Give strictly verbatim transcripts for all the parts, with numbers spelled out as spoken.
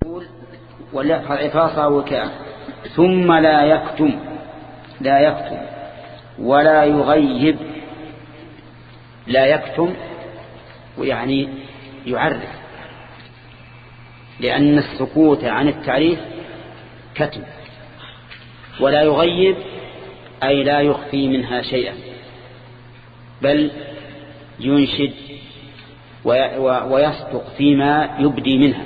وليحفظ عفاصه وكاء ثم لا يكتم لا يكتم ولا يغيب. لا يكتم ويعني يعرف، لأن السكوت عن التعريف كتم. ولا يغيب أي لا يخفي منها شيئا، بل ينشد ويصدق فيما يبدي منها.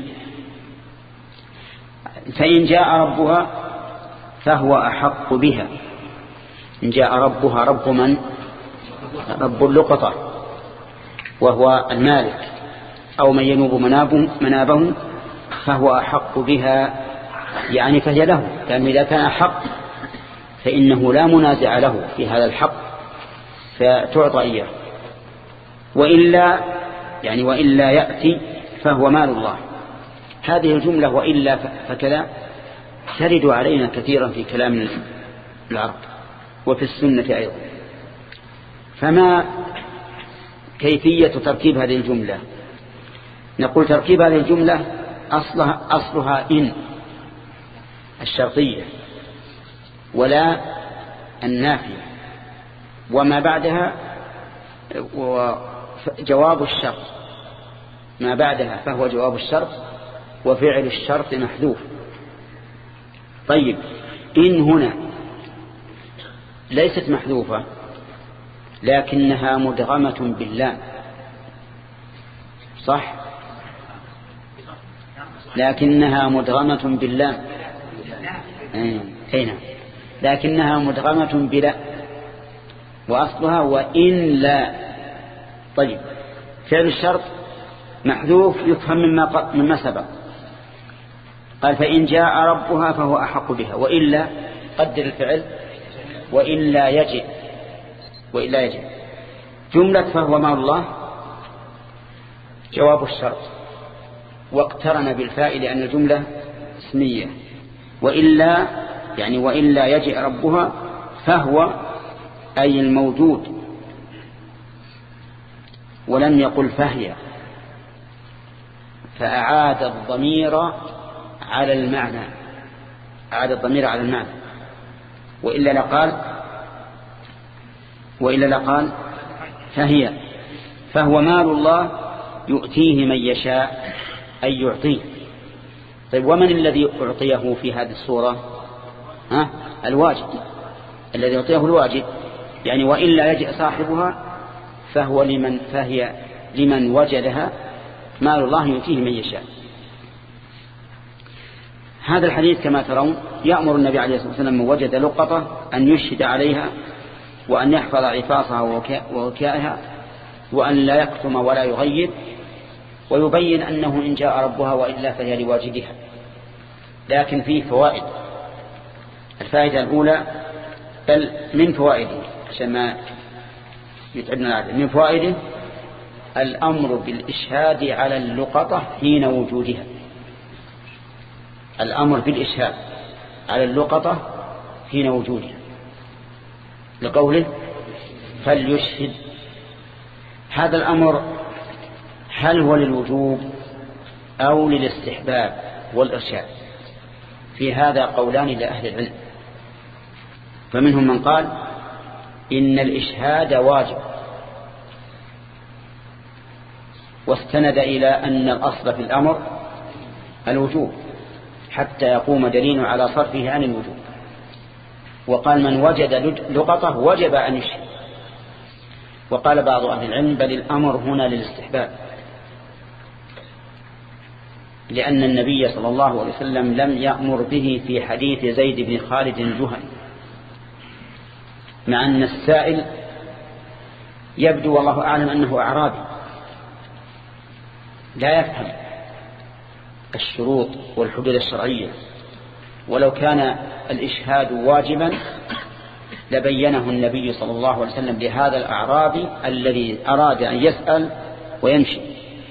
فإن جاء ربها فهو أحق بها. إن جاء ربها، رب من؟ رب اللقطة وهو المالك، أو من ينوب منابه فهو أحق بها، يعني فهي له، لأنه إذا كان أحق فإنه لا منازع له في هذا الحق فتعطى إياه. وإلا يعني وإلا يأتي فهو مال الله. هذه الجملة وإلا فكذا ترد علينا كثيرا في كلام العرب وفي السنة أيضا. فما كيفية تركيب هذه الجملة؟ نقول تركيب هذه الجملة أصلها, أصلها إن الشرطية ولا النافية، وما بعدها جواب الشرط، ما بعدها فهو جواب الشرط وفعل الشرط محذوف. طيب إن هنا ليست محذوفة لكنها مدغمة باللام، صح؟ لكنها مدغمة باللام، أين لكنها مدغمة بلا، وأصلها وإن لا. طيب فعل الشرط محذوف يفهم مما, مما سبق. قال فإن جاء ربها فهو أحق بها، وإلا قدر الفعل وإلا يجئ وإلا يجئ. جملة فهو مع الله جواب الشرط واقترن بالفاء لأن الجملة اسمية. وإلا يعني وإلا يجئ ربها فهو أي الموجود، ولم يقل فهي، فأعاد الضمير على المعنى، أعاد الضمير على المعنى. وإلا لقال وإلا لقال فهي، فهو مال الله يؤتيه من يشاء أي يعطيه. طيب ومن الذي أعطيه في هذه الصورة؟ ها؟ الواجب، الذي يعطيه الواجب. يعني وإلا يجئ صاحبها فهو لمن فهي لمن وجدها، مال الله يؤتيه من يشاء. هذا الحديث كما ترون يأمر النبي عليه الصلاة والسلام من وجد لقطة أن يشهد عليها، وأن يحفظ عفاصها ووكائها، وأن لا يكتم ولا يغيب، ويبين أنه إن جاء ربها وإلا فهي لواجدها. لكن فيه فوائد. الفائدة الأولى، بل من فوائده عشان ما يتعبنا العادة، من فوائده الأمر بالإشهاد على اللقطة حين وجودها. الأمر بالإشهاد على اللقطة حين وجودها، لقوله فليشهد. هذا الأمر هل هو للوجوب أو للاستحباب والإرشاد؟ في هذا قولان لأهل العلم. فمنهم من قال إن الإشهاد واجب، واستند إلى أن الأصل في الأمر الوجوب حتى يقوم دليل على صرفه عن الوجوب. وقال من وجد لقطة وجب أن يشهد. وقال بعض أهل العلم بل الأمر هنا للاستحباب، لأن النبي صلى الله عليه وسلم لم يأمر به في حديث زيد بن خالد الجهني، مع أن السائل يبدو والله أعلم أنه أعرابي لا يفهم الشروط والحدود الشرعية، ولو كان الإشهاد واجبا لبينه النبي صلى الله عليه وسلم لهذا الأعرابي الذي أراد أن يسأل ويمشي.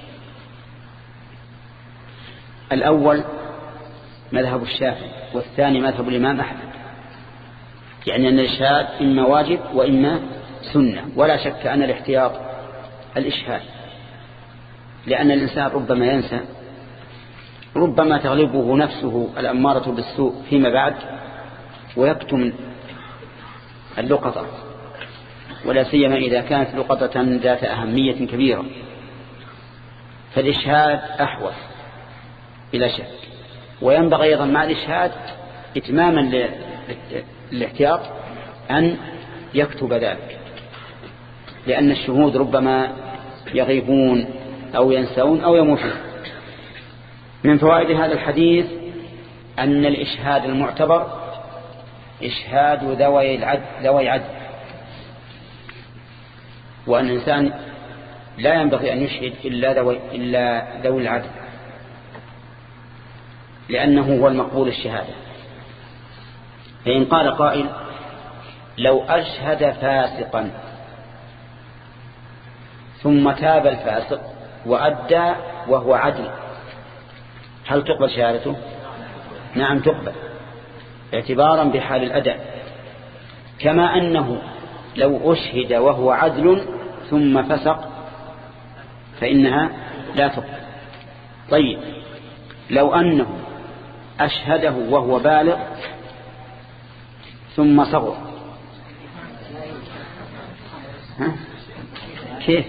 الأول مذهب الشافعي، والثاني مذهب الإمام أحمد، يعني أن الإشهاد إما واجب وإما سنة. ولا شك أن الاحتياط الإشهاد، لأن الإنسان ربما ينسى ربما تغلبه نفسه الأمارة بالسوء فيما بعد ويكتم اللقطة، ولا سيما إذا كانت لقطة ذات أهمية كبيرة، فالإشهاد أحوث بلا شك. وينبغي أيضا مع الإشهاد إتماما للاحتياط أن يكتب ذلك، لأن الشهود ربما يغيبون أو ينسون أو يموتون. من فوائد هذا الحديث أن الإشهاد المعتبر إشهاد ذوي العدل ذوي عدل، وأن الإنسان لا ينبغي أن يشهد إلا ذوي إلا ذوي العدل، لأنه هو المقبول الشهادة. فإن قال قائل لو أشهد فاسقا ثم تاب الفاسق وأدى وهو عدل، هل تقبل شهادته؟ نعم تقبل، اعتبارا بحال الأداء، كما أنه لو أشهد وهو عدل ثم فسق فإنها لا تقبل. طيب لو أنه أشهده وهو بالغ ثم صغر، ها؟ كيف؟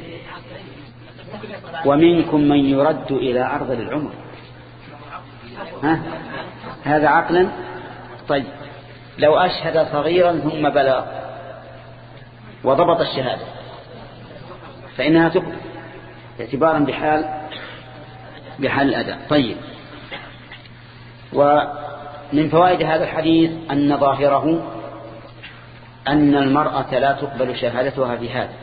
ومنكم من يرد إلى أرض العمر، ها؟ هذا عقلا. طيب لو أشهد صغيرا ثم بلغ وضبط الشهادة فإنها تقبل اعتبارا بحال بحال الأداء. طيب، ومن فوائد هذا الحديث أن ظاهره أن المرأة لا تقبل شهادتها في هذا،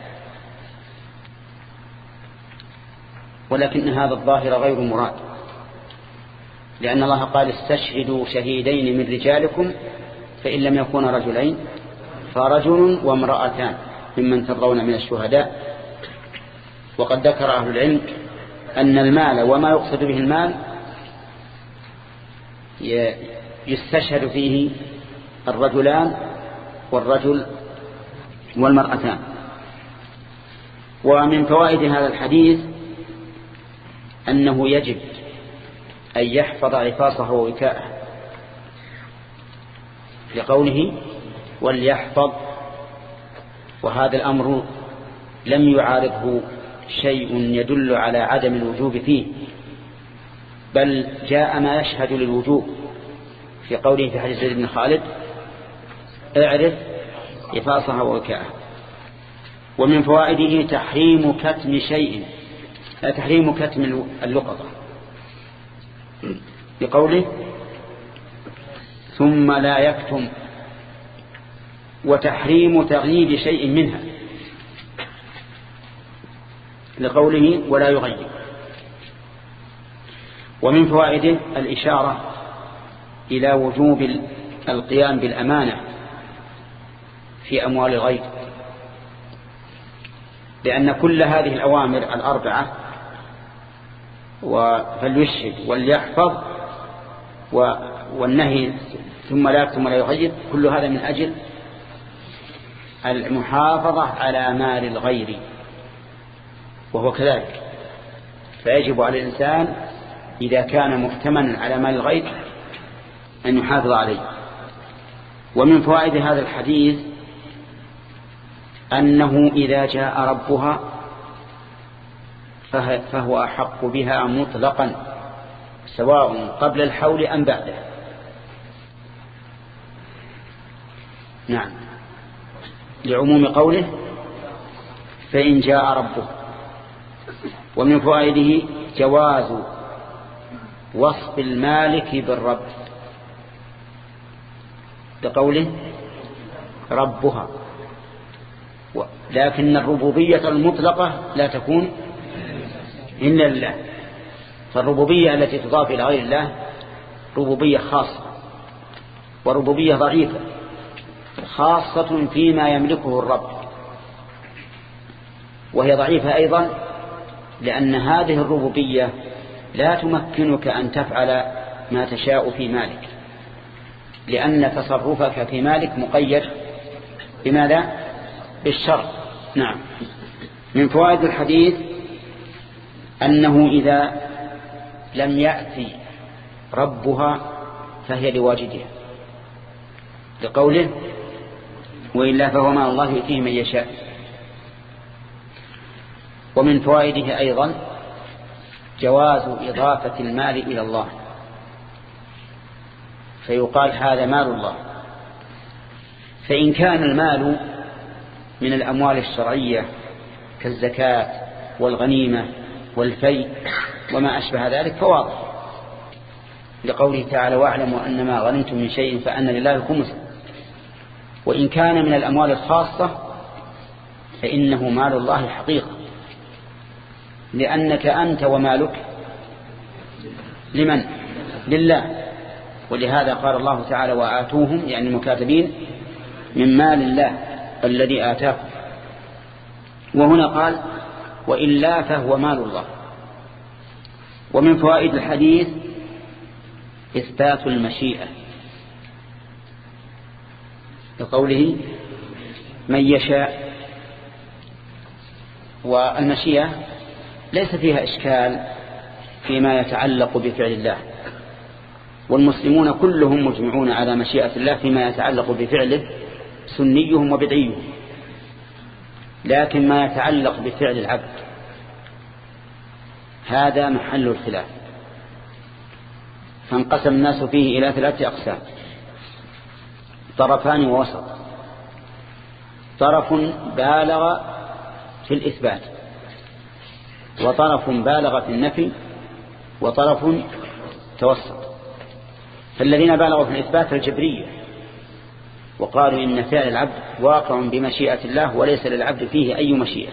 ولكن هذا الظاهر غير مراد، لأن الله قال استشهدوا شهيدين من رجالكم فإن لم يكونا رجلين فرجل وامرأتان ممن ترضون من الشهداء. وقد ذكر أهل العلم أن المال وما يقصد به المال يستشهد فيه الرجلان والرجل والمرأتان. ومن فوائد هذا الحديث أنه يجب أن يحفظ عفاصه ووكاءه، لقوله وليحفظ، وهذا الأمر لم يعارضه شيء يدل على عدم الوجوب فيه، بل جاء ما يشهد للوجوب في قوله في حديث زيد بن خالد اعرف عفاصها ووكاءها. ومن فوائده تحريم كتم شيء، تحريم كتم اللقطة بقوله ثم لا يكتم، وتحريم تغييب شيء منها لقوله ولا يغيب. ومن فوائده الإشارة إلى وجوب القيام بالأمانة في أموال الغير، لأن كل هذه الأوامر الأربعة فليشهد وليحفظ والنهي ثم لا يكتم ولا يغيب، كل هذا من أجل المحافظة على مال الغير، وهو كذلك. فيجب على الإنسان إذا كان محتملا على مال الغير أن يحافظ عليه. ومن فوائد هذا الحديث أنه إذا جاء ربها فهو أحق بها مطلقا سواء قبل الحول أم بعده. نعم، لعموم قوله فإن جاء ربه. ومن فوائده جواز وصف المالك بالرب بقوله ربها، لكن الربوبية المطلقة لا تكون إلا لله، فالربوبية التي تضاف إلى غير الله ربوبية خاصة وربوبية ضعيفة خاصة فيما يملكه الرب، وهي ضعيفة أيضا لأن هذه الربوبية لا تمكنك أن تفعل ما تشاء في مالك، لأن تصرفك في مالك مقيد بماذا؟ بالشرع. نعم. من فوائد الحديث أنه إذا لم يأتي ربها فهي لواجدها، لقوله وإلا فهو مال الله يؤتيه من يشاء. ومن فوائده أيضا جواز إضافة المال إلى الله، فيقال هذا مال الله. فإن كان المال من الأموال الشرعية كالزكاة والغنيمة والفيء وما أشبه ذلك فواضح، لقوله تعالى واعلموا أن ما غنمتم من شيء فأن لله خمسه. وإن كان من الأموال الخاصة فإنه مال الله حقيقة، لأنك أنت ومالك لمن؟ لله. ولهذا قال الله تعالى وآتوهم يعني المكاتبين من مال الله الذي آتاكم. وهنا قال وإلا فهو مال الله. ومن فوائد الحديث إثبات المشيئة، لقوله من يشاء. والمشيئة ليس فيها إشكال فيما يتعلق بفعل الله، والمسلمون كلهم مجمعون على مشيئة الله فيما يتعلق بفعله سنيهم وبدعيهم، لكن ما يتعلق بفعل العبد هذا محل الخلاف. فانقسم الناس فيه إلى ثلاثة أقسام: طرفان ووسط. طرف بالغ في الإثبات، وطرف بالغ في النفي، وطرف توسط. فالذين بالغوا في الإثبات الجبرية، وقالوا إن فعل العبد واقع بمشيئة الله وليس للعبد فيه أي مشيئة.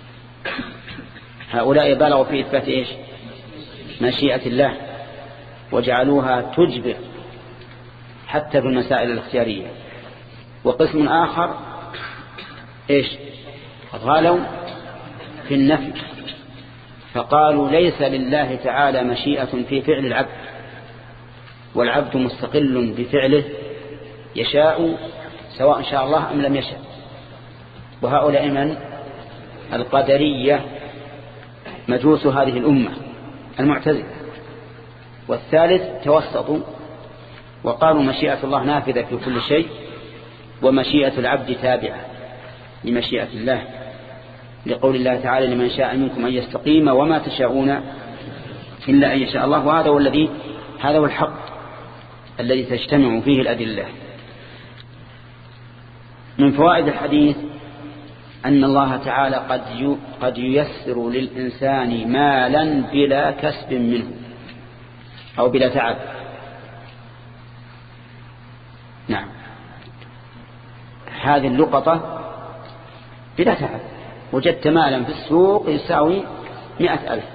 هؤلاء بالغوا في إثبات إيش؟ مشيئة الله، وجعلوها تجبر حتى في المسائل الاختيارية. وقسم آخر إيش؟ غالوا في النفي، فقالوا ليس لله تعالى مشيئة في فعل العبد، والعبد مستقل بفعله يشاء سواء شاء الله أم لم يشاء. وهؤلاء من؟ القدرية مجوس هذه الأمة المعتزلة. والثالث توسطوا وقالوا مشيئة الله نافذة في كل شيء، ومشيئة العبد تابعة لمشيئة الله، لقول الله تعالى لمن شاء منكم أن يستقيم وما تشاءون إلا أن يشاء الله. وهذا هو الذي هذا هو الحق الذي تجتمع فيه الأدلة. من فوائد الحديث أن الله تعالى قد قد ييسر للإنسان مالا بلا كسب منه أو بلا تعب. نعم، هذه اللقطة بلا تعب، وجدت مالا في السوق يساوي مئة ألف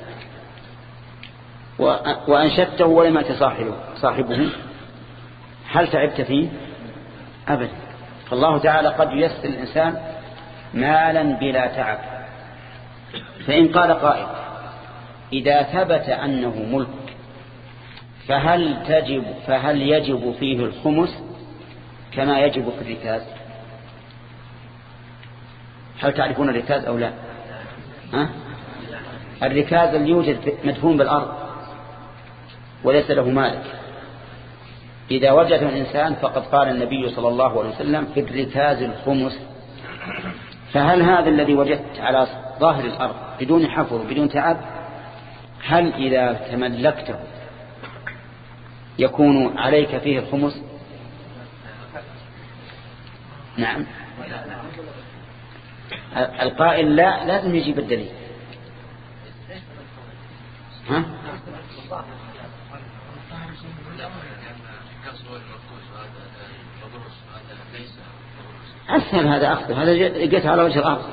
وأنشدته ولم يأت صاحبه صاحبه هل تعبت فيه؟ أبدا. فالله تعالى قد ييسر الإنسان مالا بلا تعب. فإن قال قائل إذا ثبت أنه ملك فهل تجب فهل يجب فيه الخمس كما يجب في الركاز؟ هل تعرفون الركاز أو لا؟ ها؟ الركاز اللي يوجد مدفون بالأرض وليس له مالك، إذا وجد الإنسان فقد قال النبي صلى الله عليه وسلم في الركاز الخمس. فهل هذا الذي وجدت على ظاهر الأرض بدون حفر بدون تعب هل إذا تملكته يكون عليك فيه الخمس؟ نعم. القائل لا لازم يجيب الدليل. ها؟ أسهل هذا أخذ، هذا جئت على وجه الأرض.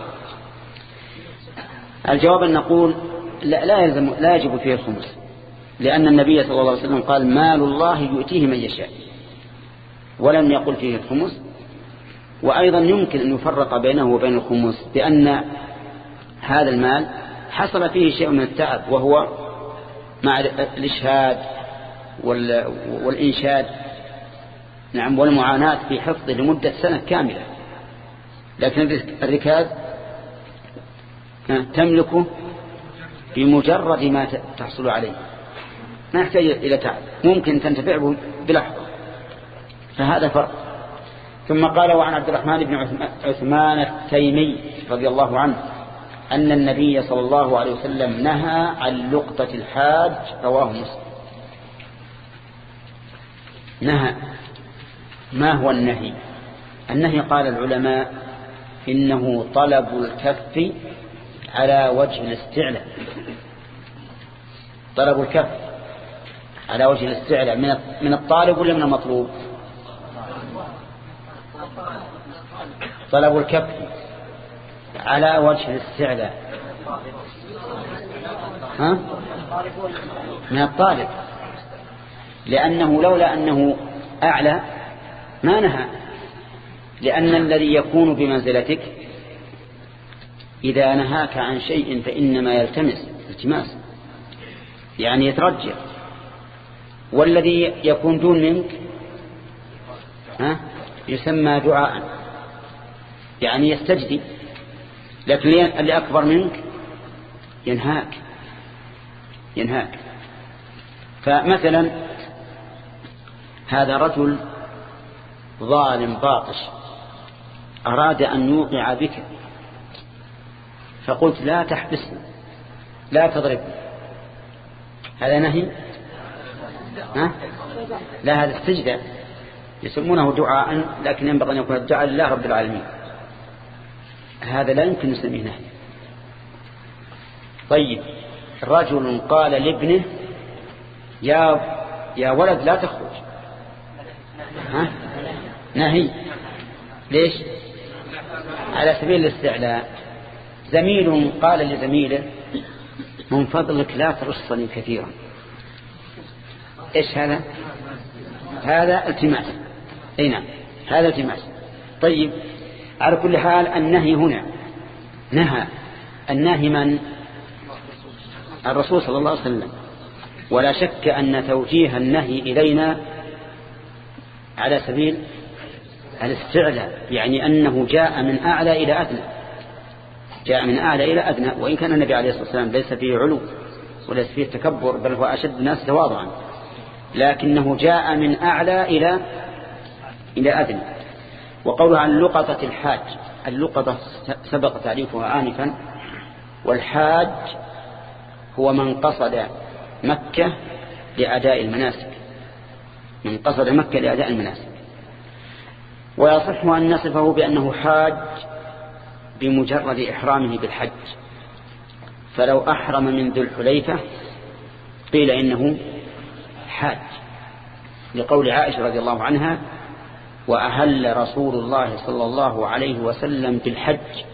الجواب أن نقول لا, لا, يلزم لا يجب فيه الخمس، لأن النبي صلى الله عليه وسلم قال مال الله يؤتيه من يشاء، ولم يقل فيه الخمس. وأيضا يمكن أن يفرق بينه وبين الخمس بأن هذا المال حصل فيه شيء من التعب، وهو مع الإشهاد والإنشاد نعم والمعاناة في حفظه لمدة سنة كاملة. لكن الركاز تملكه بمجرد ما تحصل عليه. ما يحتاج إلى تعب، ممكن تنتفع به بلحظة، فهذا فرق. ثم قال: وعن عبد الرحمن بن عثمان التيمي رضي الله عنه أن النبي صلى الله عليه وسلم نهى عن لقطة الحاج، رواه مسلم. نهى، ما هو النهي؟ النهي قال العلماء إنه طلب الكف على وجه الاستعلاء، طلب الكف على وجه الاستعلاء من الطالب ولا من المطلوب؟ طلب الكف على وجه الاستعلاء ها؟ من الطالب، لأنه لولا أنه أعلى ما نهى، لأن الذي يكون بمنزلتك إذا نهاك عن شيء فإنما يلتمس التماس، يعني يترجع، والذي يكون دون منك ها يسمى دعاء، يعني يستجدي، لكن اللي أكبر منك ينهاك ينهاك فمثلا هذا رجل ظالم باطش أراد أن يوقع بك، فقلت: لا تحبسني، لا تضربني، هذا نهي؟ ها؟ لا، هذا استجداء، يسمونه دعاء، لكن ينبغي أن يكون الدعاء لله رب العالمين، هذا لا يمكن نسميه نهي. طيب، رجل قال لابنه: يا يا ولد لا تخرج، ها؟ نهي. ليش؟ على سبيل الاستعلاء. زميل قال لزميله: من فضلك لا ترصني كثيرا. ايش هذا؟ هذا التماس. اي نعم، هذا التماس. طيب، على كل حال النهي هنا نهى، النهي من؟ الرسول صلى الله عليه وسلم، ولا شك أن توجيه النهي إلينا على سبيل الاستعلاء، يعني أنه جاء من أعلى إلى أدنى، جاء من أعلى إلى أدنى، وإن كان النبي عليه الصلاة والسلام ليس فيه علو وليس فيه تكبر، بل هو أشد الناس تواضعا، لكنه جاء من أعلى إلى إلى أدنى. وقوله عن لقطة الحاج، اللقطة سبق تعريفها آنفا، والحاج هو من قصد مكة لأداء المناسك، من قصد مكة لأداء المناسك. ويصح أن نصفه بأنه حاج بمجرد إحرامه بالحج، فلو أحرم من ذو الحليفة قيل إنه حاج، لقول عائشة رضي الله عنها: وأهل رسول الله صلى الله عليه وسلم بالحج،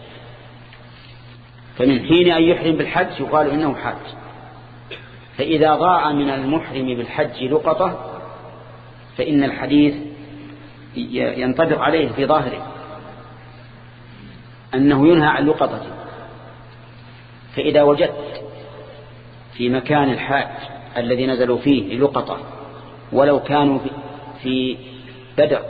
فمن حين أن يحرم بالحج يقال إنه حاج. فإذا ضاع من المحرم بالحج لقطة فإن الحديث ينطبق عليه في ظاهره أنه ينهى عن لقطة. فإذا وجدت في مكان الحاج الذي نزلوا فيه لقطة ولو كانوا في بدر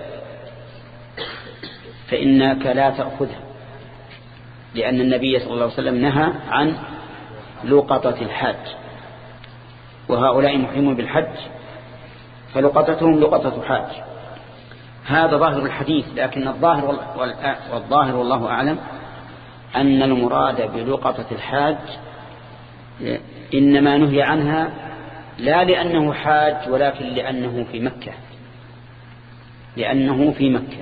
فإنك لا تأخذها، لأن النبي صلى الله عليه وسلم نهى عن لقطة الحاج، وهؤلاء محرمون بالحج فلقطتهم لقطة حاج. هذا ظاهر الحديث، لكن الظاهر والظاهر والله أعلم أن المراد بلقطة الحاج إنما نهي عنها لا لأنه حاج، ولكن لأنه في مكة، لأنه في مكة.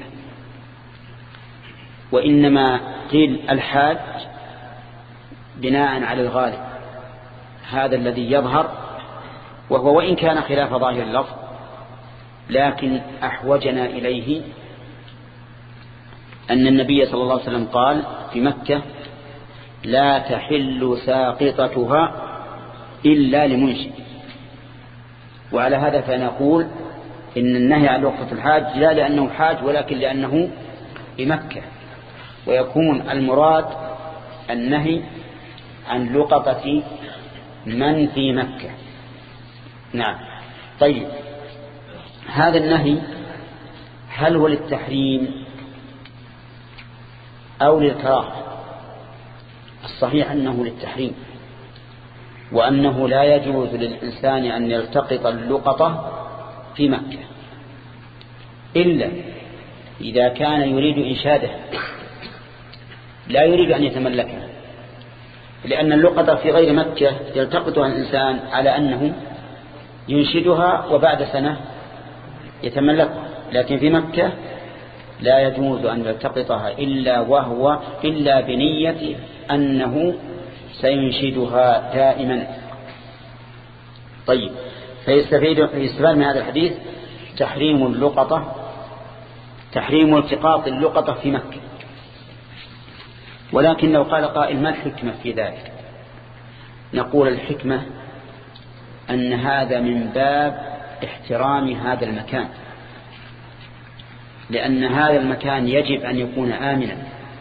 وإنما قيل الحاج بناء على الغالب، هذا الذي يظهر، وهو وإن كان خلاف ظاهر اللفظ لكن أحوجنا إليه أن النبي صلى الله عليه وسلم قال في مكة: لا تحل ساقطتها إلا لمنشئ. وعلى هذا فنقول إن النهي عن لقطة الحاج لا لأنه حاج ولكن لأنه بمكة، ويكون المراد النهي عن لقطة من في مكة. نعم. طيب، هذا النهي هل هو للتحريم أو للكراهة؟ الصحيح أنه للتحريم، وأنه لا يجوز للإنسان أن يلتقط اللقطة في مكة إلا إذا كان يريد إنشاده، لا يريد أن يتملكها، لأن اللقطة في غير مكة يلتقطها الإنسان على أنه ينشدها وبعد سنة يتملكها، لكن في مكة لا يجوز أن يلتقطها إلا وهو إلا بنية أنه سينشدها دائما. طيب، فيستفيد يستفاد من هذا الحديث تحريم اللقطة، تحريم التقاط اللقطة في مكة. ولكن لو قال قائل ما الحكمة في ذلك؟ نقول الحكمة أن هذا من باب احترام هذا المكان، لأن هذا المكان يجب أن يكون آمنا،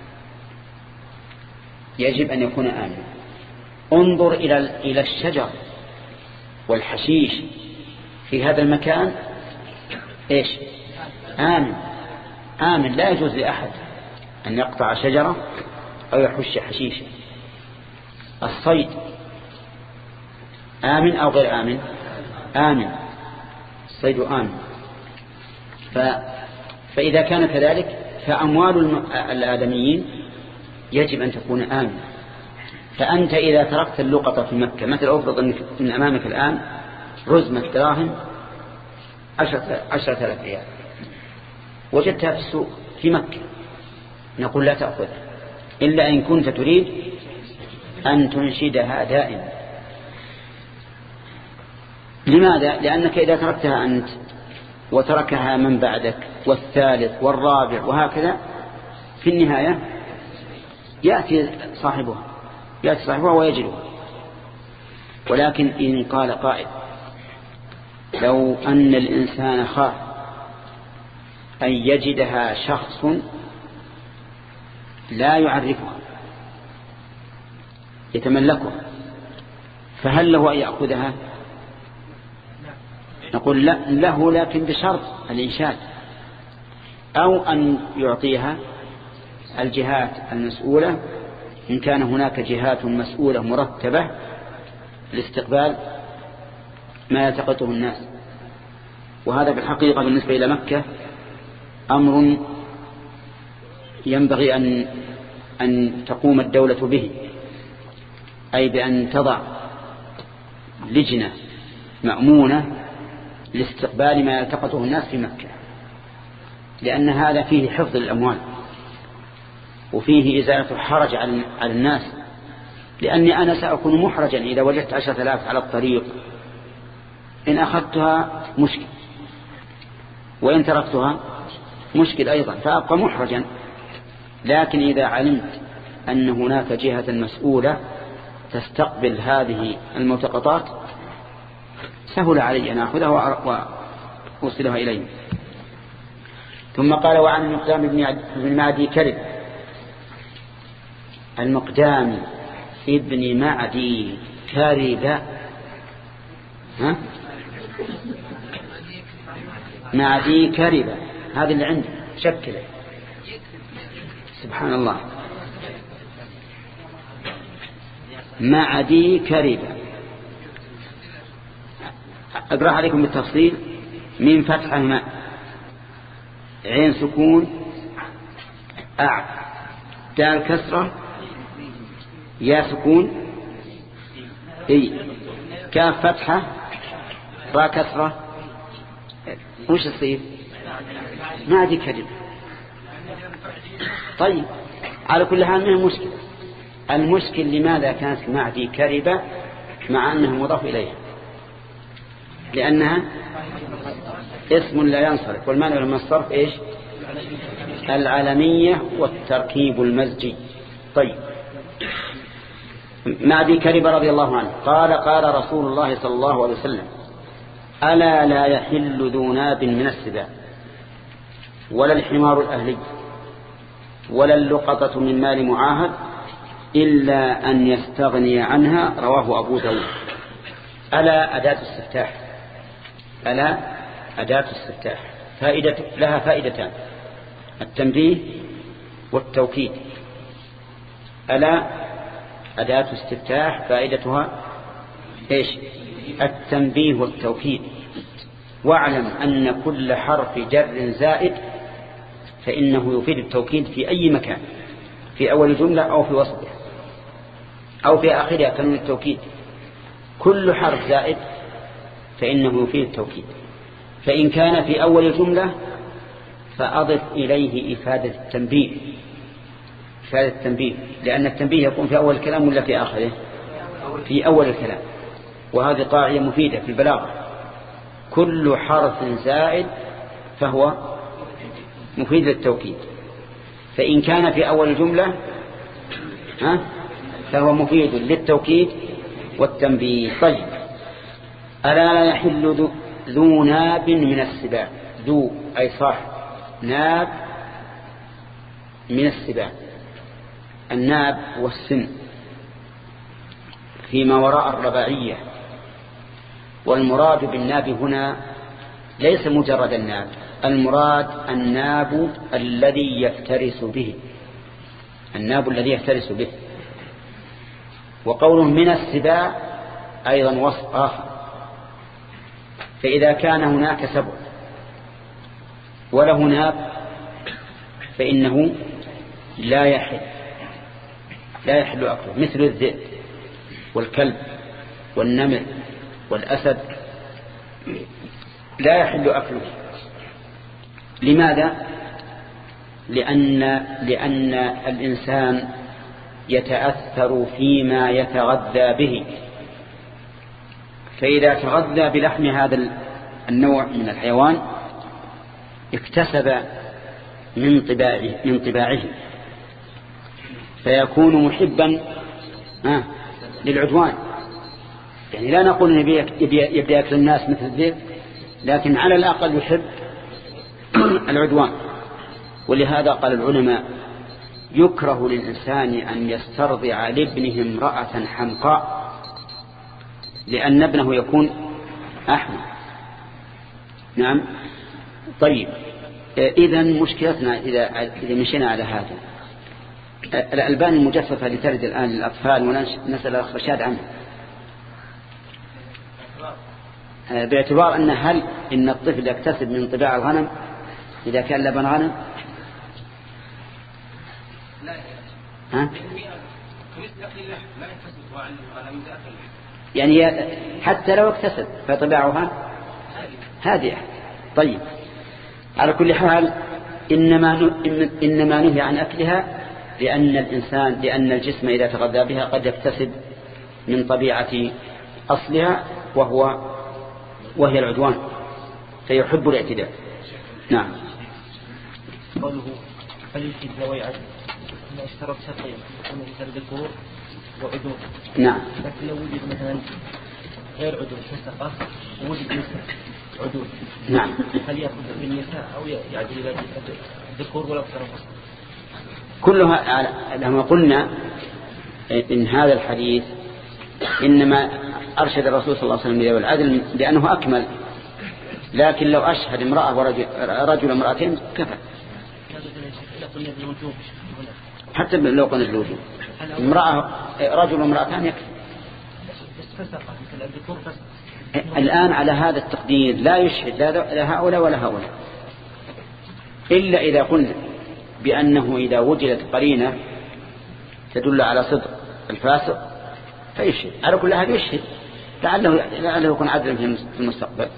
يجب أن يكون آمنا. انظر إلى إلى الشجر والحشيش في هذا المكان، إيش؟ آمن، آمن، لا يجوز لأحد أن يقطع شجرة أو يحش حشيشة. الصيد آمن أو غير آمن؟ آمن، الصيد آمن. ف... فإذا كان كذلك فأموال الآدميين يجب أن تكون آمنة. فأنت إذا تركت اللقطة في مكة، مثل أفرض أنك من أمامك الآن رزمة دراهم عشرة آلاف ريال وجدتها في السوق في مكة، نقول لا تأخذها إلا إن كنت تريد أن تنشدها دائما. لماذا؟ لأنك إذا تركتها أنت وتركها من بعدك والثالث والرابع وهكذا، في النهاية يأتي صاحبها يأتي صاحبها ويجرها. ولكن إن قال قائل لو أن الإنسان خاف أن يجدها شخص لا يعرفها يتملكها، فهل له أن يأخذها؟ نقول لا له، لكن بشرط الإنشاد، أو أن يعطيها الجهات المسؤولة إن كان هناك جهات مسؤولة مرتبة لاستقبال ما يلتقطه الناس. وهذا في الحقيقة بالنسبة إلى مكة أمر ينبغي أن أن تقوم الدولة به، أي بأن تضع لجنة مأمونة لاستقبال ما يلتقطه الناس في مكة، لأن هذا فيه حفظ الأموال وفيه إزالة الحرج على الناس. لأني أنا سأكون محرجا إذا وجدت عشرة آلاف على الطريق، إن أخذتها مشكل، وإن تركتها مشكل أيضا، فأبقى محرجا. لكن إذا علمت أن هناك جهة مسؤولة تستقبل هذه الملتقطات سهل علي أن أخذها وأوصلها إليه. ثم قال وعن المقدام بن معدي كرب، المقدام ابن معدي كرب، ها معدي كرب، هذا اللي عندي شكله، سبحان الله، معدي كرب. أقرأ عليكم بالتفصيل: من فتحة ماء، عين سكون، أع، دال كسرة، يا سكون، إي، كاف فتحة، را كسرة، وش الصيف؟ معدي كرب. طيب، على كل حال ما هي مشكلة. المشكل لماذا كانت معدي كربة مع أنها مضاف إليها؟ لأنها اسم لا ينصرف، والمعنى من الصرف إيش؟ العالمية والتركيب المزجي. طيب، معدي كرب رضي الله عنه قال قال رسول الله صلى الله عليه وسلم: ألا لا يحل ذو ناب من السباع، ولا الحمار الأهلي، ولا اللقطة من مال معاهد، إلا أن يستغني عنها. رواه أبو داود. ألا أداة استفتاح، ألا أداة استفتاح فائدة لها فائدتان: التنبيه والتوكيد. ألا أداة استفتاح فائدتها إيش التنبيه والتوكيد. واعلم أن كل حرف جر زائد فإنه يفيد التوكيد في أي مكان، في أول جملة أو في وسطها أو في آخرها كان التوكيد. كل حرف زائد فإنه يفيد التوكيد. فإن كان في أول الجملة فأضف إليه إفادة التنبيه، إفادة التنبيه، لأن التنبيه يكون في أول الكلام ولا في آخره؟ في أول الكلام. وهذه قاعدة مفيدة في البلاغة، كل حرف زائد فهو مفيد للتوكيد. فإن كان في أول الجملة ها فهو مفيد للتوكيد والتنبيه. طيب، ألا لا يحل ذو ناب من السباع. ذو أي صاحب، ناب من السباع. الناب والسن فيما وراء الرباعية. والمراد بالناب هنا ليس مجرد الناب، المراد الناب الذي يفترس به، الناب الذي يفترس به. وقوله من السباع أيضا وصف آخر. فإذا كان هناك سبع وله ناب فإنه لا يحل لا يحل أكله، مثل الذئب والكلب والنمر والأسد لا يحل أكله. لماذا؟ لأن, لأن الإنسان يتأثر فيما يتغذى به، فإذا تغذى بلحم هذا النوع من الحيوان اكتسب من طباعه, من طباعه فيكون محبا آه للعدوان. يعني لا نقول يبدأ يأكل الناس مثل الذئب، لكن على الأقل يحب العدوان. ولهذا قال العلماء يكره للإنسان أن يسترضع لابنه امرأة حمقاء، لأن ابنه يكون أحمق. نعم. طيب، إذن مشكلتنا إذا إذا مشينا على هذا، الألبان المجففة لترد الآن للأطفال ونسأل الأخ رشاد عنها، باعتبار أن هل إن الطفل يكتسب من طباع الغنم إذا كان لبن غنم؟ ها؟ يعني حتى لو اكتسب فطباعها هادئة. طيب، على كل حال إنما إنما نهي عن أكلها لأن الإنسان لأن الجسم إذا تغذى بها قد يكتسب من طبيعة أصلها وهو وهي العدوان، فيحب الاعتداء. نعم. قوله فليس ذوي عدل ما اشترط شرطين، أن يشترط الذكور وعدول. نعم. لكن لو وجد مثلا غير عدول فسقة ووجد نساء عدول، نعم، هل يأخذ بالنساء أو يعدل إلى الذكور ولا أكثر فسقة؟ كلها لما قلنا إن هذا الحديث إنما أرشد الرسول صلى الله عليه وسلم إلى العدل لأنه أكمل، لكن لو أشهد امرأة ورجل رجل امرأتين كفى. حتى لو قلنا الوجوب امرأة رجل امرأتان يكفي. الآن على هذا التقدير لا يشهد لا هؤلاء ولا هؤلاء، إلا إذا قلنا بأنه إذا وجدت قرينة تدل على صدق الفاسق فيشهد. على كل هذا يشهد لعله لعله يكون عدلا في المستقبل.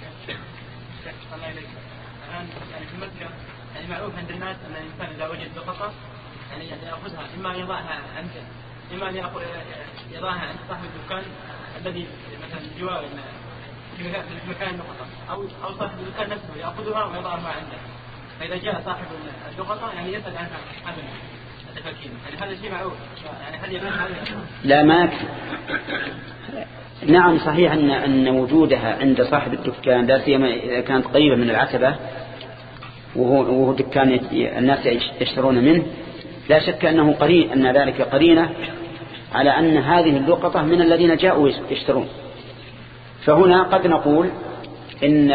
يعني معروف عند الناس أن الإنسان إذا وجد لقطة يعني يأخذها، إما يضعها عند إما يأخذ يضعها عند صاحب الدكان الذي مثلا جوار في مكان اللقطة، أو أو صاحب الدكان نفسه يأخذها ويضعها عنده. فإذا جاء صاحب اللقطة يعني يسأل عنها هذا التفكير، يعني هذا شيء معروف. يعني هل يكون هذا؟ لا، ما يكفي. نعم صحيح أن أن وجودها عند صاحب الدكان لا سيما إذا كانت قريبة من العتبة وهو, وهو دكان الناس يشترون منه، لا شك أنه قرين أن ذلك قرينة على أن هذه اللقطة من الذين جاءوا يشترون. فهنا قد نقول إن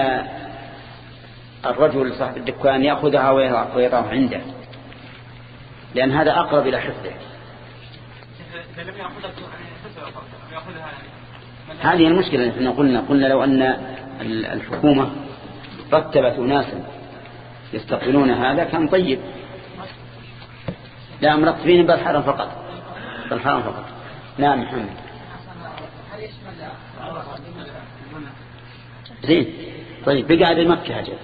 الرجل صاحب الدكان يأخذها ويضعها عنده لأن هذا أقرب إلى حفظه. هذه المشكلة. احنا قلنا قلنا لو أن الحكومة رتبت أناسا يستقبلون هذا كان طيب. لا مرتبين بالحرم فقط، بالحرم فقط. نعم محمد. زين طيب بقعد مكة هجر.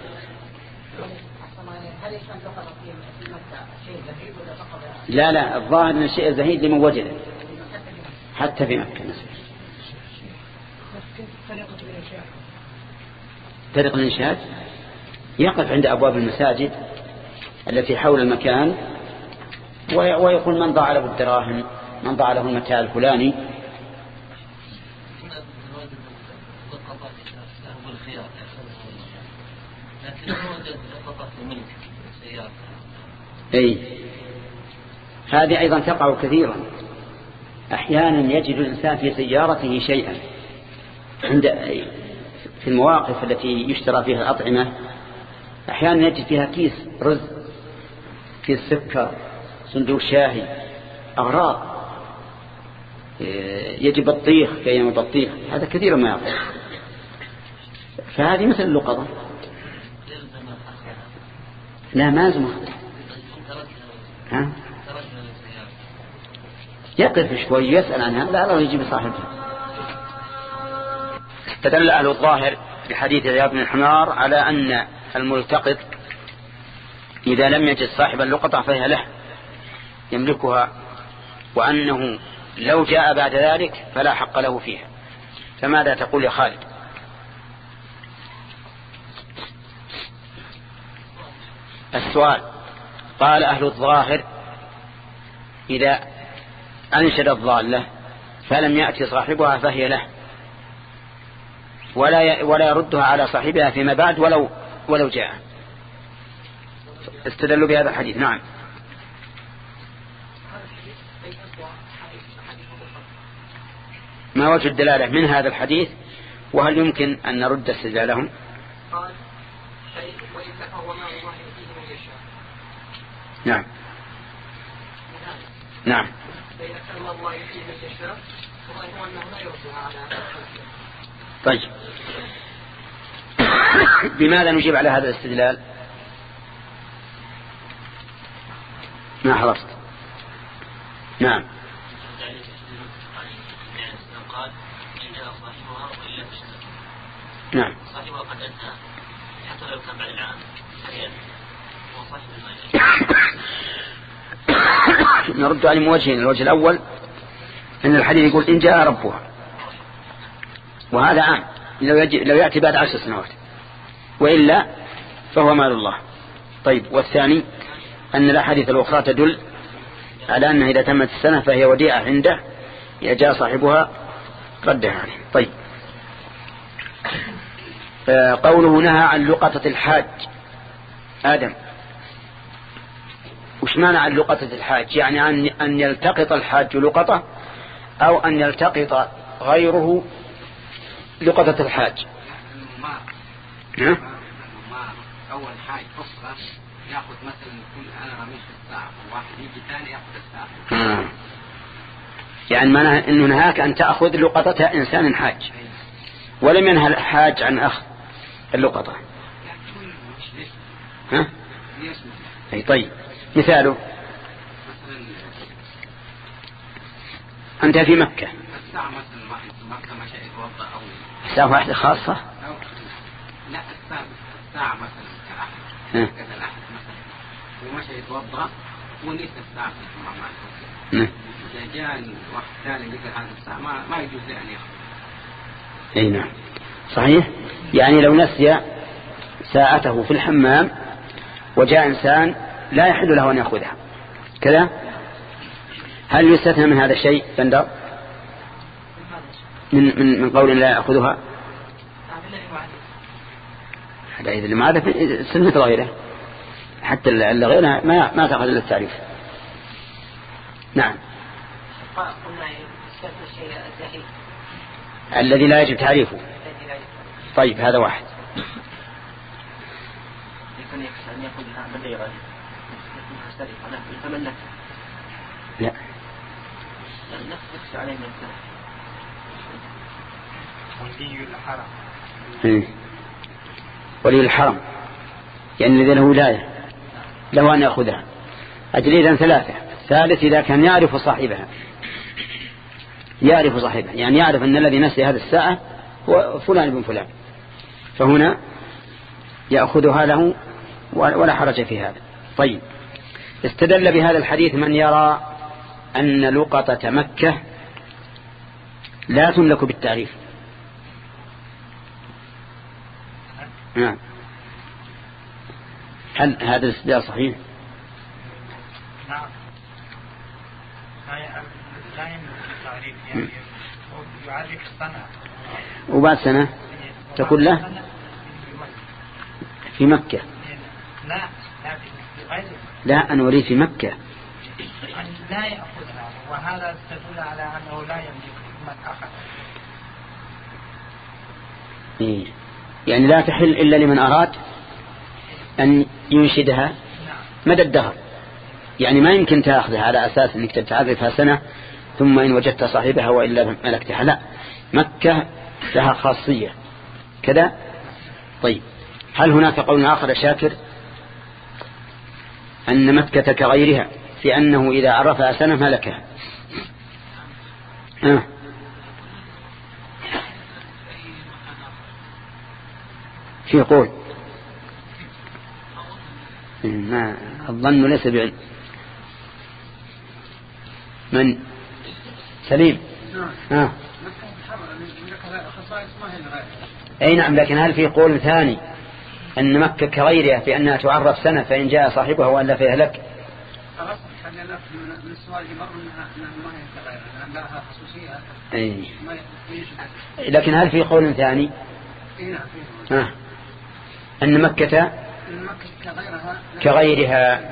لا لا الظاهر أن الشيء الزهيد لمن وجده حتى في مكة مثلا. طريق الإنشاد يقف عند أبواب المساجد التي حول المكان ويقول من ضاع له الدراهم، من ضاع له المتاع الفلاني. أي هذه أيضا تقع كثيرا. أحيانا يجد الإنسان في سيارته شيئا عند في المواقف التي يشترى فيها الأطعمة، أحيانا يجد فيها كيس رز، كيس سكر، صندوق شاهي، أغراض، يجب بطيخ كيما بطيخ. هذا كثير ما يقع. فهذه مثل اللقطة. لا ما زمه ها يقف شوي يسأل عنها، لا لا يجيب صاحبها. استدل أهل الظاهر بحديث عياض بن الحمار على أن الملتقط إذا لم يجد صاحب اللقطة فهي له يملكها، وأنه لو جاء بعد ذلك فلا حق له فيها. فماذا تقول يا خالد؟ السؤال قال أهل الظاهر إذا أنشد الضالة فلم يأتي صاحبها فهي له ولا ولا يردها على صاحبها فيما بعد ولو ولو جاء. استدلوا بهذا الحديث. نعم. ما وجه الدلالة من هذا الحديث وهل يمكن أن نرد استدلالهم؟ قال نعم نعم. طيب بماذا نجيب على هذا الاستدلال؟ ما حرصت. نعم. نعم. صاحبها قد أدى حتى لو كان بعد العام هو صاحب المال. نرد على موجهين. الوجه الأول أن الحديث يقول إن جاء ربها، وهذا عام لو, يجي لو يأتي بعد عشر سنوات، وإلا فهو مال الله. طيب والثاني أن الأحاديث الأخرى تدل على أنها إذا تمت السنة فهي وديعة عنده، إذا جاء صاحبها ردها عليه. طيب قوله نهى عن لقطة الحاج آدم، وش معنى عن لقطة الحاج؟ يعني أن يلتقط الحاج لقطة أو أن يلتقط غيره لقطة الحاج. ها؟ أول حاج أصلا يأخذ مثلا كل أنا رميش الساعة واحد يجي ثاني يأخذ الساعة. آه. يعني معناه أنه نهاك أن تأخذ لقطة إنسان حاج، ولم ينهى الحاج عن أخذ اللقطة. ها؟ أي طيب مثاله أنت في مكة الساعة مثلا مكة ما شيء يتوضأ أو ساعة واحدة خاصة. لا الساعة الساعة مثلا كأحد كذا الأحد مثلا وما شيء يتوضأ ونيس الساعة في المعمل. إذا جاء واحد ثاني ذكر هذا الساعة ما ما يجوز له أن يأخذ. أي نعم صحيح. يعني لو نسي ساعته في الحمام وجاء إنسان لا يحل له أن يأخذها كذا، هل يستثنى من هذا الشيء بندر من من من قول لا يأخذها؟ هذا إذا ما عاد سنة غيره، حتى اللي غيرها ما ما تأخذ إلا التعريف. نعم. الذي لا يجب تعريفه. طيب هذا واحد. يمكن أن يأخذها بديرا سرقة يتملك. لا. نفس عليه من ولي الحرم. إيه. ولي الحرم يعني الذي له ولاية له أن يأخذها. أجل إذن ثلاثة. ثالث إذا كان يعرف صاحبها، يعرف صاحبها يعني يعرف أن الذي نسي هذه الساعة هو فلان بن فلان، فهنا يأخذها له ولا حرج في هذا. طيب، استدل بهذا الحديث من يرى أن لقطة مكة لا تملك بالتعريف. نعم، هل هذا الاستدلال صحيح؟ نعم، لا يملك التعريف يعني يعرف السنة وبعد سنة تكون له في مكة. لا لا في غيره. لا، أنا أريد في مكة لا يأخذها، وهذا تدل على أنه لا يملك مكة أخذ. إيه. يعني لا تحل إلا لمن أراد أن ينشدها مدى الدهر. يعني ما يمكن تأخذها على أساس أنك تعرفها سنة ثم إن وجدت صاحبها وإلا ملكتها. لا، مكة لها خاصية كذا. طيب، هل هناك قول آخر شاكر أن مكة كغيرها في أنه إذا عرفها سنة ملكها؟ آه. في قول ما الظن ليس بعلم. من سليم؟ آه. أي نعم، لكن هل في قول ثاني أن مكة كغيرها في أنها تعرف سنة فإن جاء صاحبها وألا فيهلك؟ أي. لكن هل في قول ثاني آه. أن مكة كغيرها؟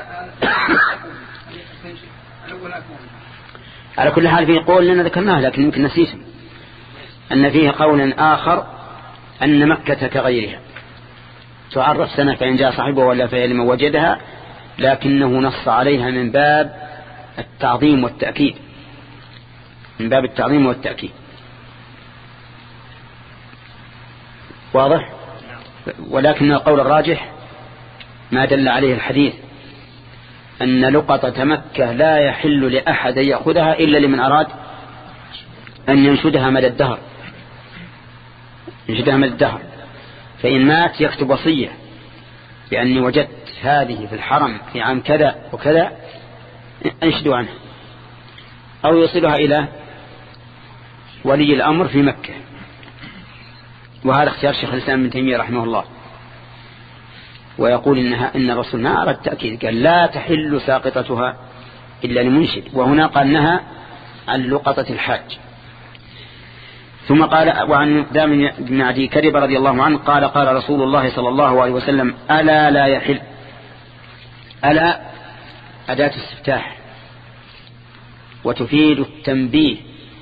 على كل حال في قول لنا ذكرناه لكن يمكن نسيته، أن فيه قول آخر أن مكة كغيرها تعرف سنة فإن جاء صاحبه ولا فهي لمن وجدها، لكنه نص عليها من باب التعظيم والتأكيد، من باب التعظيم والتأكيد. واضح؟ ولكن القول الراجح ما دل عليه الحديث أن لقطة مكة لا يحل لأحد يأخذها إلا لمن أراد أن ينشدها مدى الدهر، ينشدها مدى الدهر. فإن مات يكتب وصية بأني وجدت هذه في الحرم في عام كذا وكذا أنشدوا عنها، أو يوصلها إلى ولي الأمر في مكة. وهذا اختيار شيخ الإسلام ابن تيمية رحمه الله، ويقول إنها إن الرسول ما أراد التأكيد، قال لا تحل ساقطتها إلا لمنشد، وهنا قال نهى عن لقطة الحاج. ثم قال وعن مقدام بن عدي كرب رضي الله عنه قال قال رسول الله صلى الله عليه وسلم ألا لا يحل. ألا أداة استفتاح وتفيد التنبيه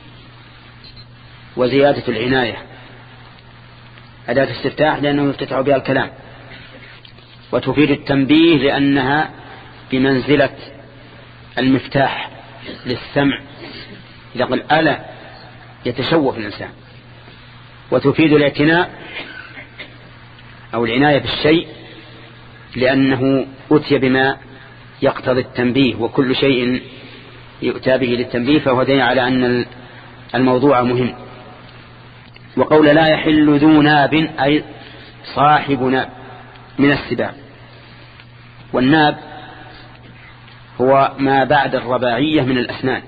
وزيادة العناية. أداة استفتاح لأنه يفتتح بها الكلام، وتفيد التنبيه لأنها بمنزلة المفتاح للسمع. إذا قل ألا يتشوف الإنسان. وتفيد الاعتناء أو العناية بالشيء لأنه أتي بما يقتضي التنبيه، وكل شيء يؤتى به للتنبيه فهو دليل على أن الموضوع مهم. وقول لا يحل ذو ناب أي صاحب ناب من السباع. والناب هو ما بعد الرباعية من الأسنان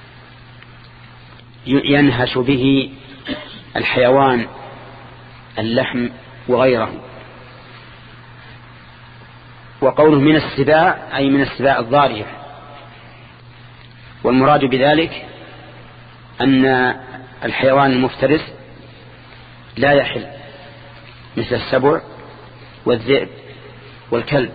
ينهش به الحيوان اللحم وغيره. وقوله من السباع أي من السباع الضارية. والمراد بذلك أن الحيوان المفترس لا يحل مثل السبع والذئب والكلب،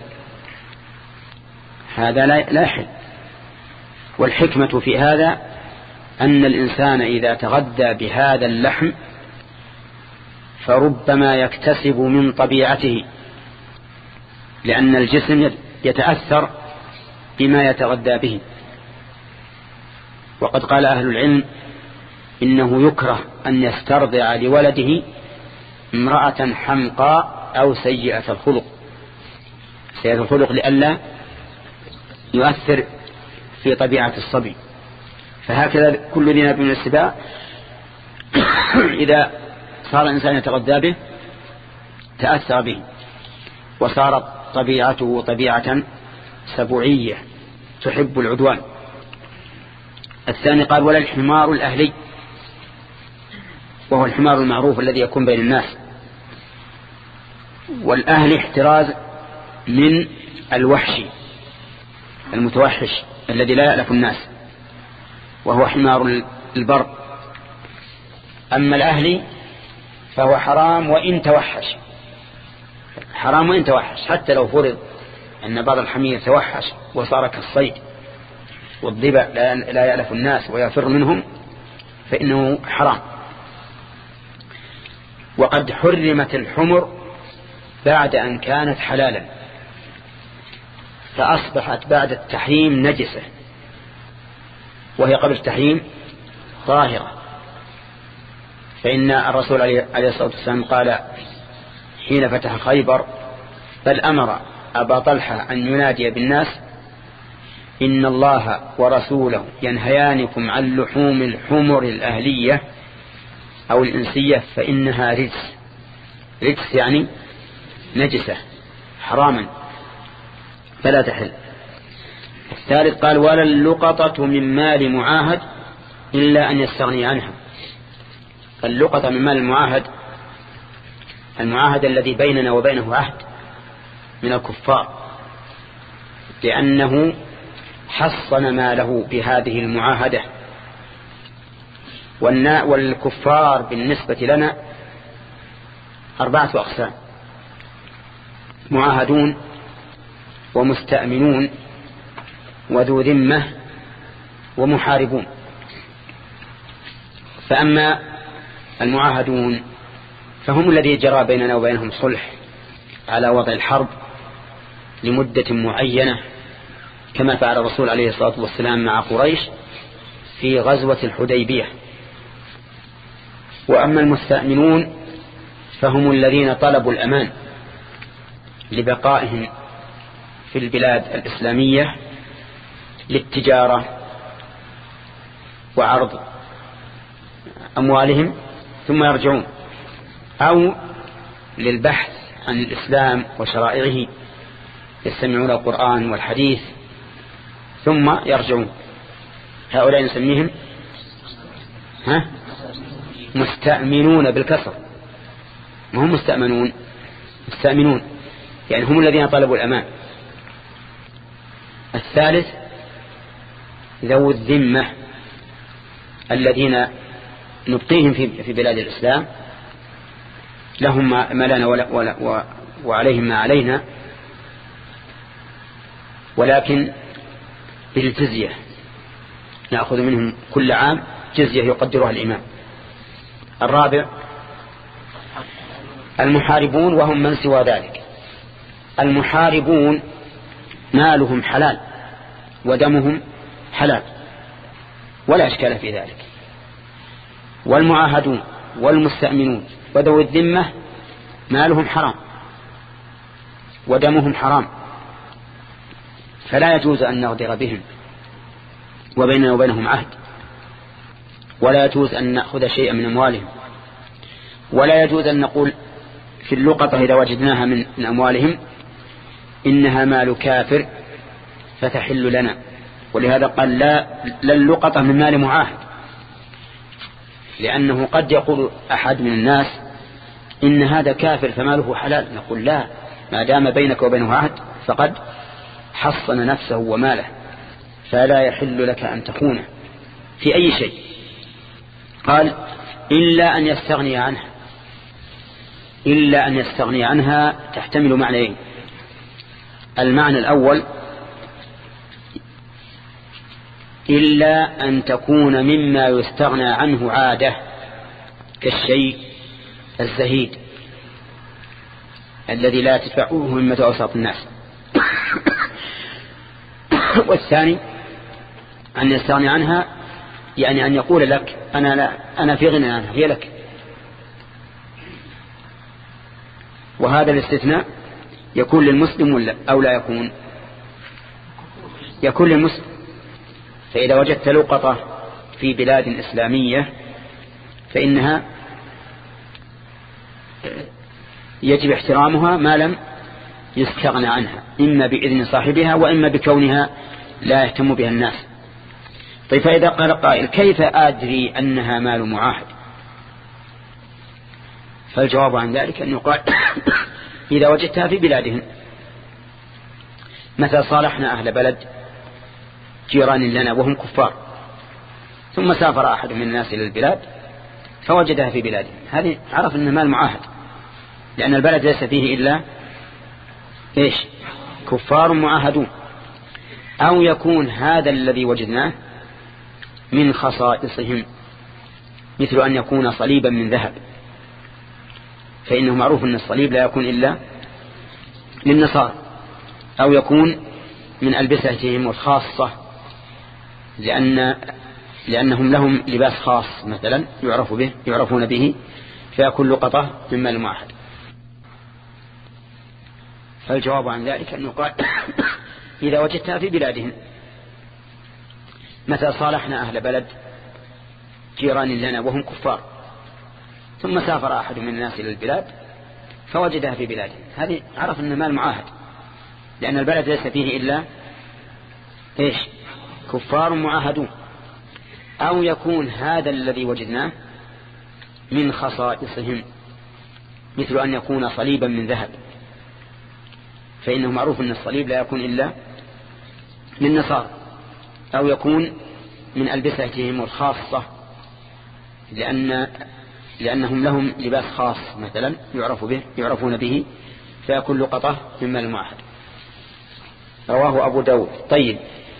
هذا لا يحل. والحكمة في هذا أن الإنسان إذا تغذى بهذا اللحم فربما يكتسب من طبيعته، لأن الجسم يتأثر بما يتغذى به. وقد قال أهل العلم إنه يكره أن يسترضع لولده امرأة حمقاء أو سيئة الخلق سيئة الخلق لئلا يؤثر في طبيعة الصبي. فهكذا كل ذي ناب من السباع إذا صار الإنسان يتغذى به تأثر به وصارت طبيعته طبيعة سبوعية تحب العدوان. الثاني قال: ولا الحمار الأهلي، وهو الحمار المعروف الذي يكون بين الناس. والأهلي احتراز من الوحشي المتوحش الذي لا يألف الناس، وهو حمار البر. أما الأهلي فهو حرام وإن توحش، حرام وإن توحش، حتى لو فرض أن بعض الحمير توحش وصار كالصيد والضبع لا يألف الناس ويفر منهم فإنه حرام. وقد حرمت الحمر بعد أن كانت حلالا، فأصبحت بعد التحريم نجسة، وهي قبل التحريم طاهرة. فإن الرسول عليه الصلاة والسلام قال حين فتح خيبر: بل أمر أبا طلحة أن ينادي بالناس: إن الله ورسوله ينهيانكم عن لحوم الحمر الأهلية أو الإنسية فإنها رجس. رجس يعني نجسة حراما فلا تحل. الثالث قال: ولا اللقطة من مال معاهد إلا أن يستغني عنها. اللقطة من مال المعاهد المعاهد الذي بيننا وبينه عهد من الكفار، لأنه حصن ماله بهذه المعاهدة. والكفار بالنسبة لنا أربعة أقسام: معاهدون ومستأمنون وذو ذمة ومحاربون. فأما المعاهدون فهم الذي جرى بيننا وبينهم صلح على وضع الحرب لمدة معينة، كما فعل الرسول عليه الصلاة والسلام مع قريش في غزوة الحديبية. وأما المستأمنون فهم الذين طلبوا الأمان لبقائهم في البلاد الإسلامية للتجارة وعرض أموالهم ثم يرجعون، أو للبحث عن الإسلام وشرائعه، يستمعون القرآن والحديث ثم يرجعون. هؤلاء نسميهم ها مستأمنون بالكسر، ما هم مستأمنون، مستأمنون يعني هم الذين طلبوا الأمان. الثالث ذو الذمة الذين نبقيهم في بلاد الإسلام، لهم ما لنا ولا ولا وعليهم ما علينا، ولكن بالجزية، نأخذ منهم كل عام جزية يقدرها الإمام. الرابع المحاربون، وهم من سوى ذلك. المحاربون مالهم حلال ودمهم حلال ولا إشكال في ذلك. والمعاهدون والمستأمنون وذو الذمة مالهم حرام ودمهم حرام، فلا يجوز أن نغدر بهم وبيننا وبينهم عهد، ولا يجوز أن نأخذ شيئا من أموالهم، ولا يجوز أن نقول في اللقطة إذا وجدناها من أموالهم إنها مال كافر فتحل لنا. ولهذا قال لا للقطة من مال معاهد، لأنه قد يقول أحد من الناس إن هذا كافر فماله حلال، نقول لا، ما دام بينك وبينه عهد فقد حصن نفسه وماله، فلا يحل لك أن تخونه في أي شيء. قال إلا أن يستغني عنها. إلا أن يستغني عنها تحتمل معنيين: المعنى الأول إلا أن تكون مما يستغنى عنه عادة كالشيء الزهيد الذي لا تدفعه همة أوساط الناس. والثاني أن يستغني عنها يعني أن يقول لك أنا, لا أنا في غنى عنها، هي لك. وهذا الاستثناء يكون للمسلم ولا أو لا يكون؟ يكون للمسلم. فإذا وجدت لقطة في بلاد إسلامية فإنها يجب احترامها ما لم يستغنى عنها، إما بإذن صاحبها وإما بكونها لا يهتم بها الناس. طيب فإذا قال قائل كيف أدري أنها مال معاهد؟ فالجواب عن ذلك أن يقال إذا وجدتها في بلادهم، مثلا صالحنا أهل بلد جيران لنا وهم كفار، ثم سافر أحد من الناس إلى البلاد فوجدها في بلادهم، هذه عرف أنها مال معاهد، لأن البلد ليس فيه إلا إيش؟ كفار معاهدون. أو يكون هذا الذي وجدناه من خصائصهم، مثل أن يكون صليبا من ذهب، فإنه معروف أن الصليب لا يكون إلا للنصارى. أو يكون من ألبستهم الخاصة، لأن لأنهم لهم لباس خاص مثلا يعرف به يعرفون به، فيكون لقطة مما المعاهد. فالجواب عن ذلك أن يقال إذا وجدتها في بلادهم، مثلا صالحنا أهل بلد جيران لنا وهم كفار، ثم سافر أحد من الناس إلى البلاد فوجدها في بلادهم، هذه عرف أنها مال معاهد، لأن البلد ليس فيه إلا إيش؟ كفار معاهدون. أو يكون هذا الذي وجدناه من خصائصهم، مثل أن يكون صليبا من ذهب، فإنه معروف أن الصليب لا يكون إلا للنصارى. أو يكون من ألبستهم الخاصة، لأن لأنهم لهم لباس خاص مثلا يعرف به يعرفون به، فيكون لقطة مما المعاهد. رواه أبو داود. طيب،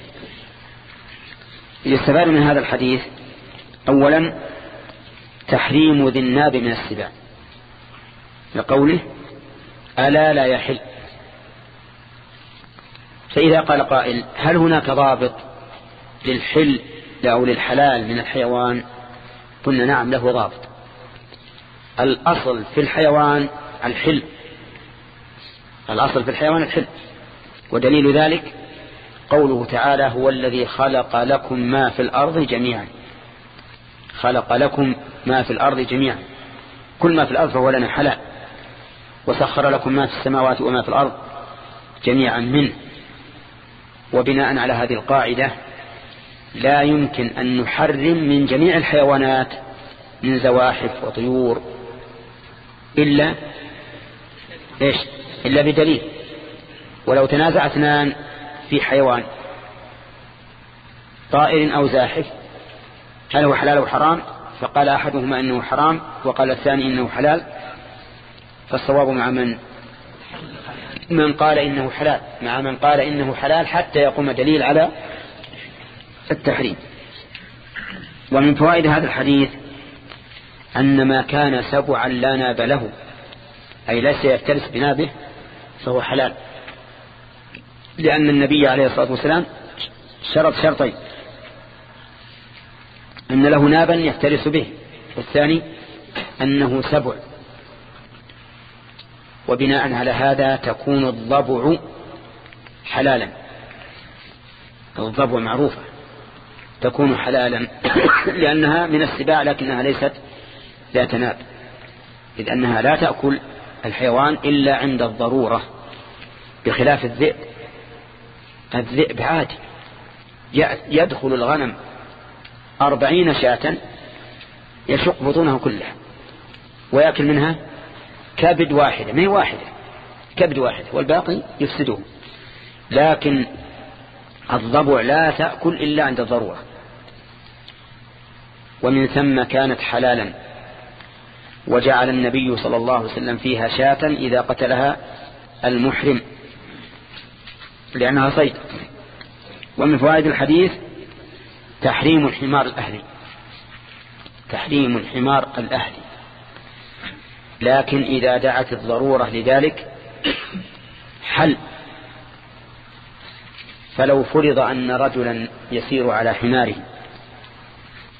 يستفاد من هذا الحديث أولا تحريم ذي الناب من السباع، لقوله ألا لا يحل. فإذا قال قائل هل هناك ضابط للحل أو للحلال من الحيوان؟ قلنا نعم، له ضابط. الأصل في الحيوان الحل، الأصل في الحيوان الحل، ودليل ذلك قوله تعالى هو الذي خلق لكم ما في الأرض جميعا. خلق لكم ما في الأرض جميعا، كل ما في الأرض فهو لنا حلال. وسخر لكم ما في السماوات وما في الأرض جميعا منه. وبناء على هذه القاعدة لا يمكن أن نحرم من جميع الحيوانات من زواحف وطيور إلا إيش؟ إلا بدليل. ولو تنازع اثنان في حيوان طائر أو زاحف هل هو حلال أو حرام، فقال أحدهما إنه حرام وقال الثاني إنه حلال، فالصواب مع من من قال إنه حلال، مع من قال إنه حلال حتى يقوم دليل على التحريم. ومن فوائد هذا الحديث أن ما كان سبعا لا ناب له، أي ليس يفترس بنابه، فهو حلال، لأن النبي عليه الصلاة والسلام شرط شرطين: أن له نابا يفترس به، والثاني أنه سبع. وبناء على هذا تكون الضبع حلالا، الضبع معروفة تكون حلالا لأنها من السباع لكنها ليست ذات ناب، إذ أنها لا تأكل الحيوان إلا عند الضرورة، بخلاف الذئب. الذئب عادي يدخل الغنم أربعين شاة يشق بطونها كلها ويأكل منها كبد واحدة، ما هي واحدة، كبد واحدة، والباقي يفسده. لكن الضبع لا تأكل إلا عند الضرورة، ومن ثم كانت حلالا. وجعل النبي صلى الله عليه وسلم فيها شاة إذا قتلها المحرم لأنها صيد. ومن فوائد الحديث تحريم الحمار الأهلي، تحريم الحمار الأهلي، لكن إذا دعت الضرورة لذلك حل. فلو فرض أن رجلا يسير على حماره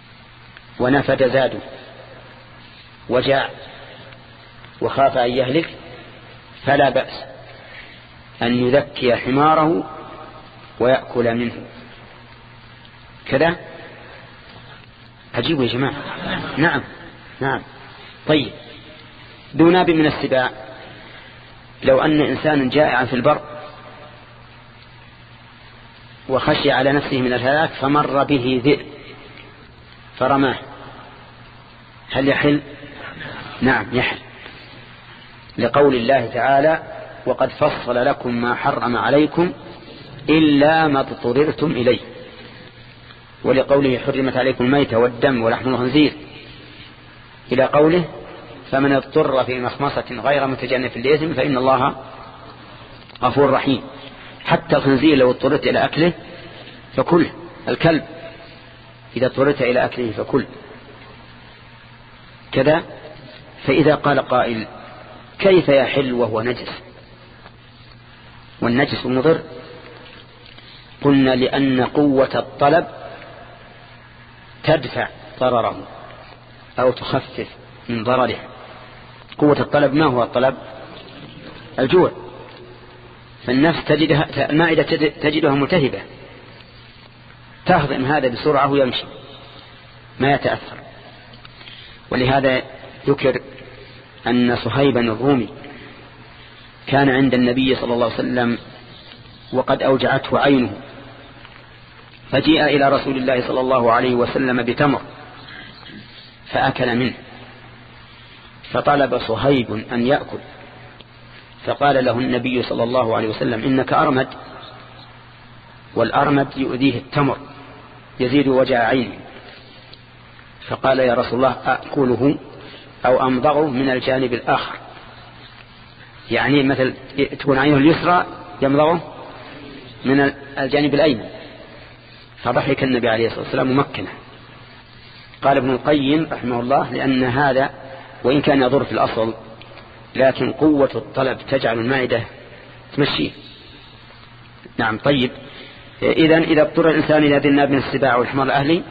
ونفد زاده وجاع وخاف أن يهلك فلا بأس أن يذكي حماره ويأكل منه. كذا عجيب يا جماعة. نعم نعم. طيب ذو ناب من السباع، لو أن إنسان جائعا في البر وخشي على نفسه من الهلاك فمر به ذئب فرماه، هل يحل؟ نعم يحل، لقول الله تعالى وقد فصل لكم ما حرم عليكم إلا ما اضطررتم إليه، ولقوله حرمت عليكم الميتة والدم ولحم الخنزير، إلى قوله فمن اضطر في مخمصة غير متجانف لإثم فإن الله غفور رحيم. حتى الخنزير لو اضطررت إلى أكله فكل، الكلب إذا اضطررت إلى أكله فكل كذا. فإذا قال قائل كيف يحل وهو نجس والنجس مضر؟ قلنا لأن قوة الطلب تدفع ضرره أو تخفف من ضرره. قوة الطلب ما هو الطلب؟ الجوع، فالنفس تجدها المائدة تجدها ملتهبة تهضم هذا بسرعة ويمشي ما يتأثر. ولهذا ذكر أن صهيبا الرومي كان عند النبي صلى الله عليه وسلم وقد أوجعته عينه، فجيء إلى رسول الله صلى الله عليه وسلم بتمر فأكل منه، فطلب صهيب أن يأكل، فقال له النبي صلى الله عليه وسلم إنك أرمد، والأرمد يؤذيه التمر يزيد وجع عينه. فقال يا رسول الله أأكله أو أمضغه من الجانب الآخر، يعني مثل تكون عينه اليسرى يمضغه من الجانب الأيمن. فضحك النبي عليه الصلاة والسلام ممكنه. قال ابن القيم رحمه الله لأن هذا وإن كان يضر في الأصل لكن قوة الطلب تجعل المائدة تمشيه. نعم. طيب إذن إذا اضطر الإنسان إلى ذي الناب من السباع والحمار الأهلي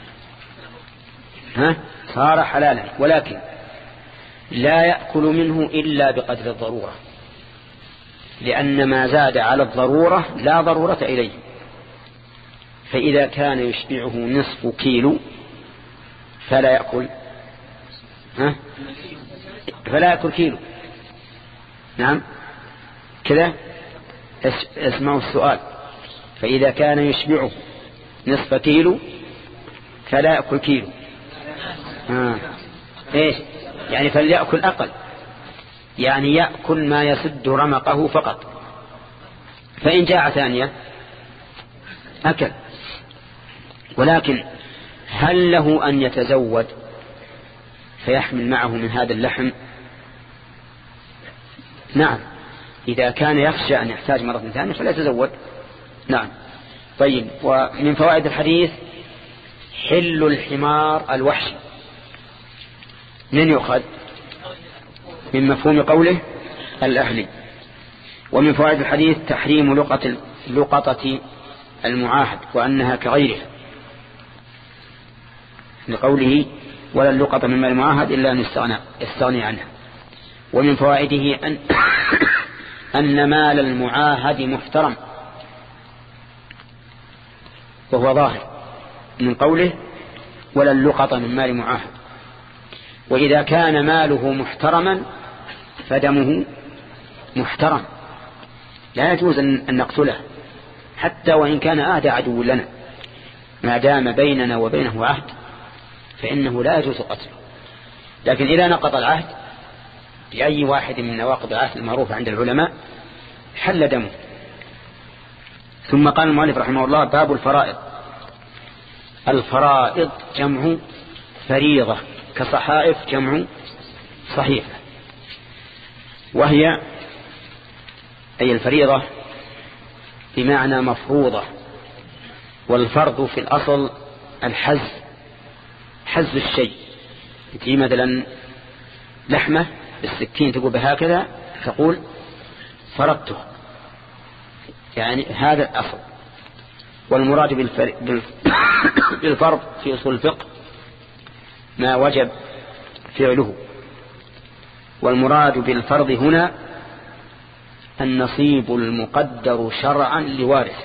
ها صار حلالا، ولكن لا يأكل منه إلا بقدر الضرورة، لأن ما زاد على الضرورة لا ضرورة إليه. فإذا كان يشبعه نصف كيلو فلا يأكل ها فلا يأكل كيلو. نعم كذا. اسمعوا السؤال. فإذا كان يشبعه نصف كيلو فلا يأكل كيلو. ها ايش يعني؟ فليأكل أقل، يعني يأكل ما يسد رمقه فقط. فإن جاء ثانية أكل. ولكن هل له أن يتزود فيحمل معه من هذا اللحم؟ نعم، إذا كان يخشى أن يحتاج مرة ثانية فلا يتزود. نعم. طيب ومن فوائد الحديث حل الحمار الوحشي، من يؤخذ؟ من مفهوم قوله الأهلي. ومن فوائد الحديث تحريم لقطة لقطة المعاهد وأنها كغيرها، لقوله ولا اللقطة من مال المعاهد إلا أن يستغني عنها. ومن فوائده أن أن مال المعاهد محترم، وهو ظاهر من قوله ولا اللقطة من مال معاهد. وإذا كان ماله محترما فدمه محترم، لا يجوز أن نقتله حتى وإن كان أعدى عدو لنا، ما دام بيننا وبينه عهد فإنه لا يجوز قتله. لكن إذا نقض العهد بأي واحد من نواقض العهد المعروفة عند العلماء حل دمه. ثم قال المؤلف رحمه الله باب الفرائض. الفرائض جمع فريضة، كصحائف جمع صحيفة، وهي أي الفريضة بمعنى مفروضة. والفرض في الأصل الحز، حز الشيء. تجي مثلا لحمة بالسكين تقول بهكذا تقول فرضته، يعني هذا الأصل. والمراد بالفرض في أصول الفقه ما وجب فعله. والمراد بالفرض هنا النصيب المقدر شرعا لوارث.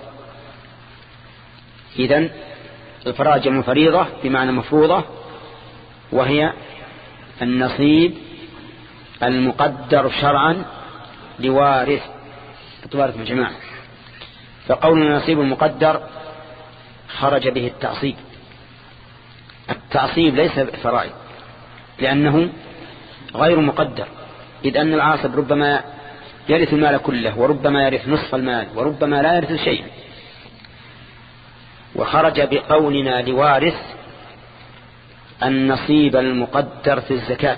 إذن الفرائض جمع فريضة بمعنى مفروضة، وهي النصيب المقدر شرعا لوارث تبارك من جماعة. فقول النصيب المقدر خرج به التعصيب. التعصيب ليس فرائض لأنه غير مقدر، إذ أن العاصب ربما يرث المال كله، وربما يرث نصف المال، وربما لا يرث شيئا. وخرج بقولنا لوارث النصيب المقدر في الزكاة،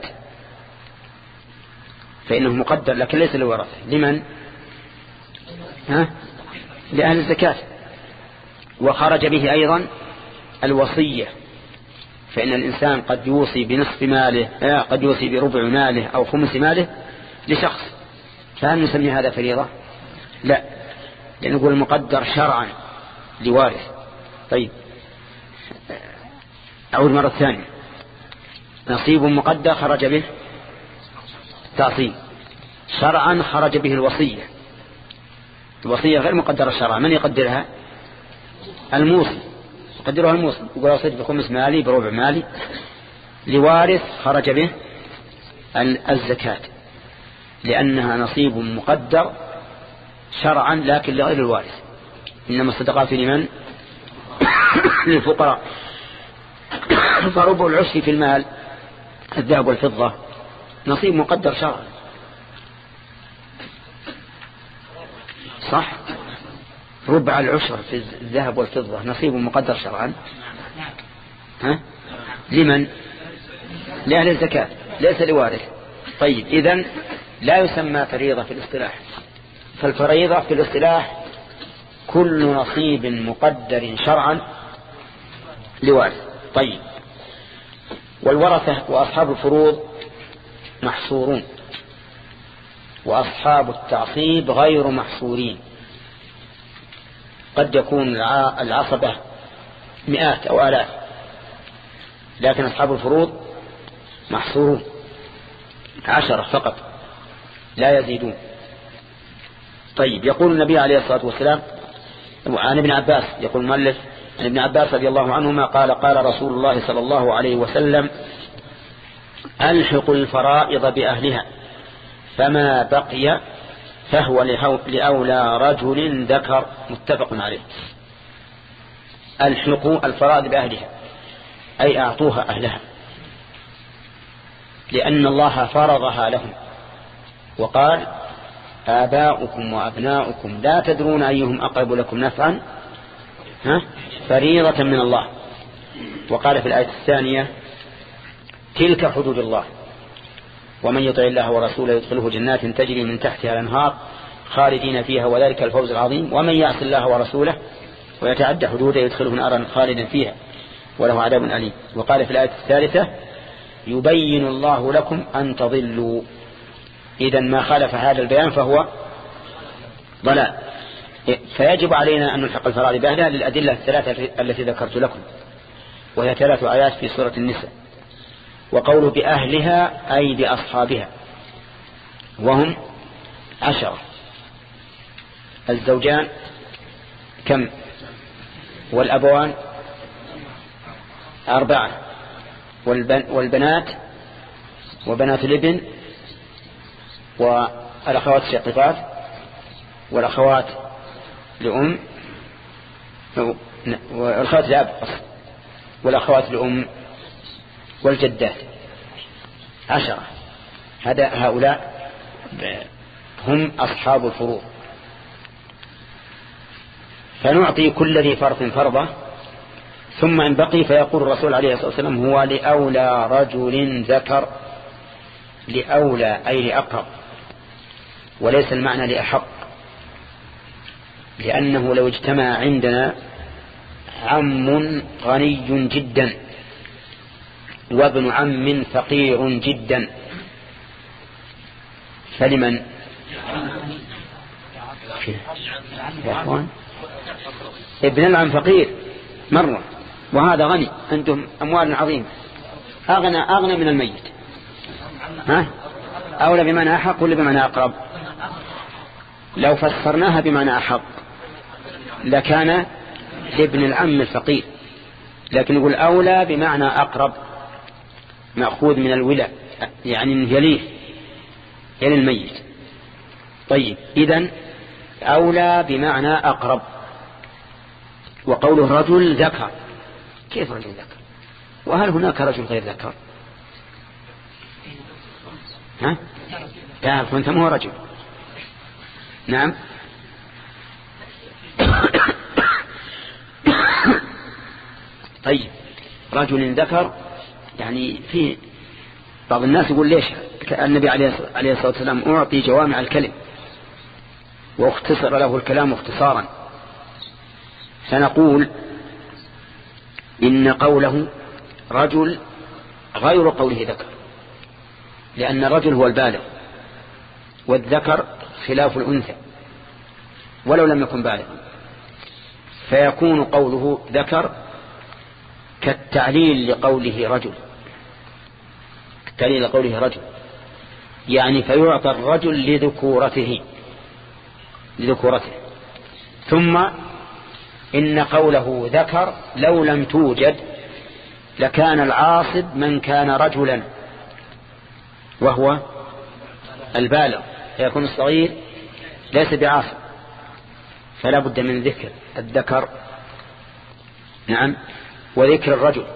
فإنه مقدر لكن ليس للورثة. لمن؟ ها؟ لأهل الزكاة. وخرج به أيضا الوصية، فإن الإنسان قد يوصي بنصف ماله، قد يوصي بربع ماله أو خمس ماله لشخص، فهل نسمي هذا فريضة؟ لا، لأن نقول المقدر شرعا لوارث. طيب أعود مرة ثانية. نصيب مقدر خرج به تعصيب، شرعا خرج به الوصية. الوصية غير مقدرة شرعا، من يقدرها؟ الموصي، يقدرها الموصي، يقول أوصيت بخمس مالي بربع مالي. لوارث خرج به الزكاة لأنها نصيب مقدر شرعا لكن لغير الوارث. إنما الصدقات لمن؟ للفقراء. فربع العشر في المال الذهب والفضة نصيب مقدر شرعا، صح؟ ربع العشر في الذهب والفضة نصيب مقدر شرعا. ها؟ لمن؟ لأهل الزكاة، ليس لوارث. طيب إذن لا يسمى فريضة في الاصطلاح. فالفريضة في الاصطلاح كل نصيب مقدر شرعا لوارث. طيب والورثة وأصحاب الفروض محصورون، وأصحاب التعصيب غير محصورين. قد يكون العصبة مئات أو آلاف، لكن أصحاب الفروض محصورون عشرة فقط لا يزيدون. طيب يقول النبي عليه الصلاة والسلام عن ابن عباس، يقول المؤلف عن ابن عباس رضي الله عنهما قال قال رسول الله صلى الله عليه وسلم ألحق الفرائض بأهلها فما بقي فهو لأولى رجل ذكر. متفق عليه. ألحقوا الفرائض بأهلها أي أعطوها أهلها، لأن الله فرضها لهم، وقال آباؤكم وأبناؤكم لا تدرون أيهم أقرب لكم نفعا ها؟ فريضة من الله. وقال في الآية الثانية تلك حدود الله ومن يطع الله ورسوله يدخله جنات تجري من تحتها الأنهار خالدين فيها وذلك الفوز العظيم ومن يعص الله ورسوله ويتعدى حدوده يدخله نارا خالدا فيها وله عذاب أليم. وقال في الآية الثالثة يبين الله لكم أن تضلوا. إذن ما خالف هذا البيان فهو ضلال. فيجب علينا أن نلحق الفرائض بأهلها للأدلة الثلاثة التي ذكرت لكم، وهي ثلاث آيات في سورة النساء. وقول بأهلها أي بأصحابها، وهم عشرة: الزوجان كم؟ والأبوان أربعة، والبنات وبنات الابن والأخوات الشقيقات والأخوات لأم والأخوات لأب والأخوات لأم والجدات عشرة. هذا هؤلاء هم أصحاب الفروض. فنعطي كل ذي فرض فرضه، ثم إن بقي فيقول الرسول عليه الصلاة والسلام هو لأولى رجل ذكر. لأولى أي لأقرب، وليس المعنى لأحق، لأنه لو اجتمع عندنا عم غني جدا وابن عم فقير جدا فلمن؟ يا أخوان ابن العم فقير مرة وهذا غني عندهم أموال عظيمة، أغنى أغنى من الميت. ها؟ أولى بمعنى أحق ولا بمعنى أقرب؟ لو فسرناها بمعنى أحق لكان لابن العم الفقير، لكن يقول أولى بمعنى أقرب، مأخوذ من الولاء، يعني يليه يلي الميت. طيب إذن أولى بمعنى أقرب. وقوله رجل ذكر، كيف رجل ذكر؟ وهل هناك رجل غير ذكر؟ ها؟ تعرف أنت ما هو رجل. نعم. طيب رجل ذكر يعني في بعض الناس يقول ليش النبي عليه الصلاة والسلام أعطي جوامع الكلم واختصر له الكلام اختصارا؟ سنقول إن قوله رجل غير قوله ذكر، لأن الرجل هو البالغ والذكر خلاف الأنثى ولو لم يكن بالغا، فيكون قوله ذكر كالتعليل لقوله رجل، كالتعليل لقوله رجل يعني فيعطى الرجل لذكورته لذكورته. ثم إن قوله ذكر لو لم توجد لكان العاصب من كان رجلا وهو البالغ، فيكون الصغير ليس بعاصب، فلا بد من ذكر الذكر نعم وذكر الرجل،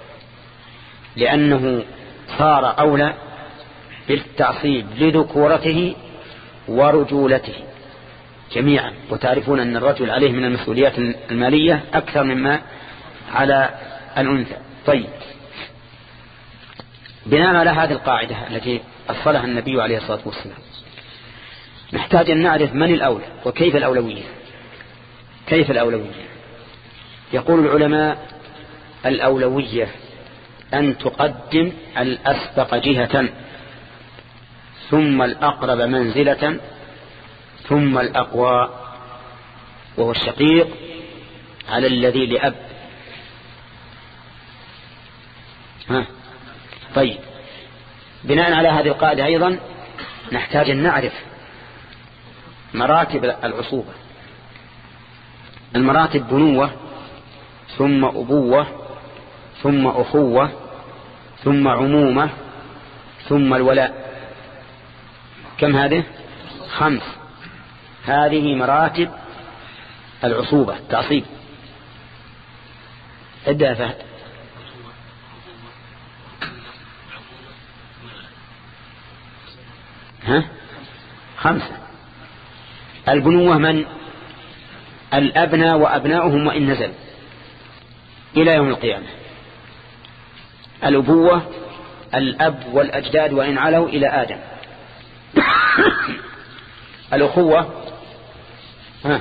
لأنه صار أولى بالتعصيب لذكورته ورجولته جميعا. وتعرفون أن الرجل عليه من المسؤوليات المالية أكثر مما على الأنثى. طيب بناء على هذه القاعدة التي أصلها النبي عليه الصلاة والسلام نحتاج أن نعرف من الأولى وكيف الأولوية. كيف الأولوية؟ يقول العلماء الأولوية أن تقدم الأسبق جهة ثم الأقرب منزلة ثم الأقوى وهو الشقيق على الذي لأب. ها. طيب بناء على هذه القاعدة أيضا نحتاج أن نعرف مراتب العصوبة. المراتب بنوة ثم أبوة ثم أخوة ثم عمومة ثم الولاء. كم هذه؟ خمس. هذه مراتب العصوبة تعصيب. ادى فهد. ها؟ خمسة. البنوة من؟ الأبناء وأبناؤهم وإن نزل إلى يوم القيامة. الأبوة الأب والأجداد وإن علوا إلى آدم. الأخوة ها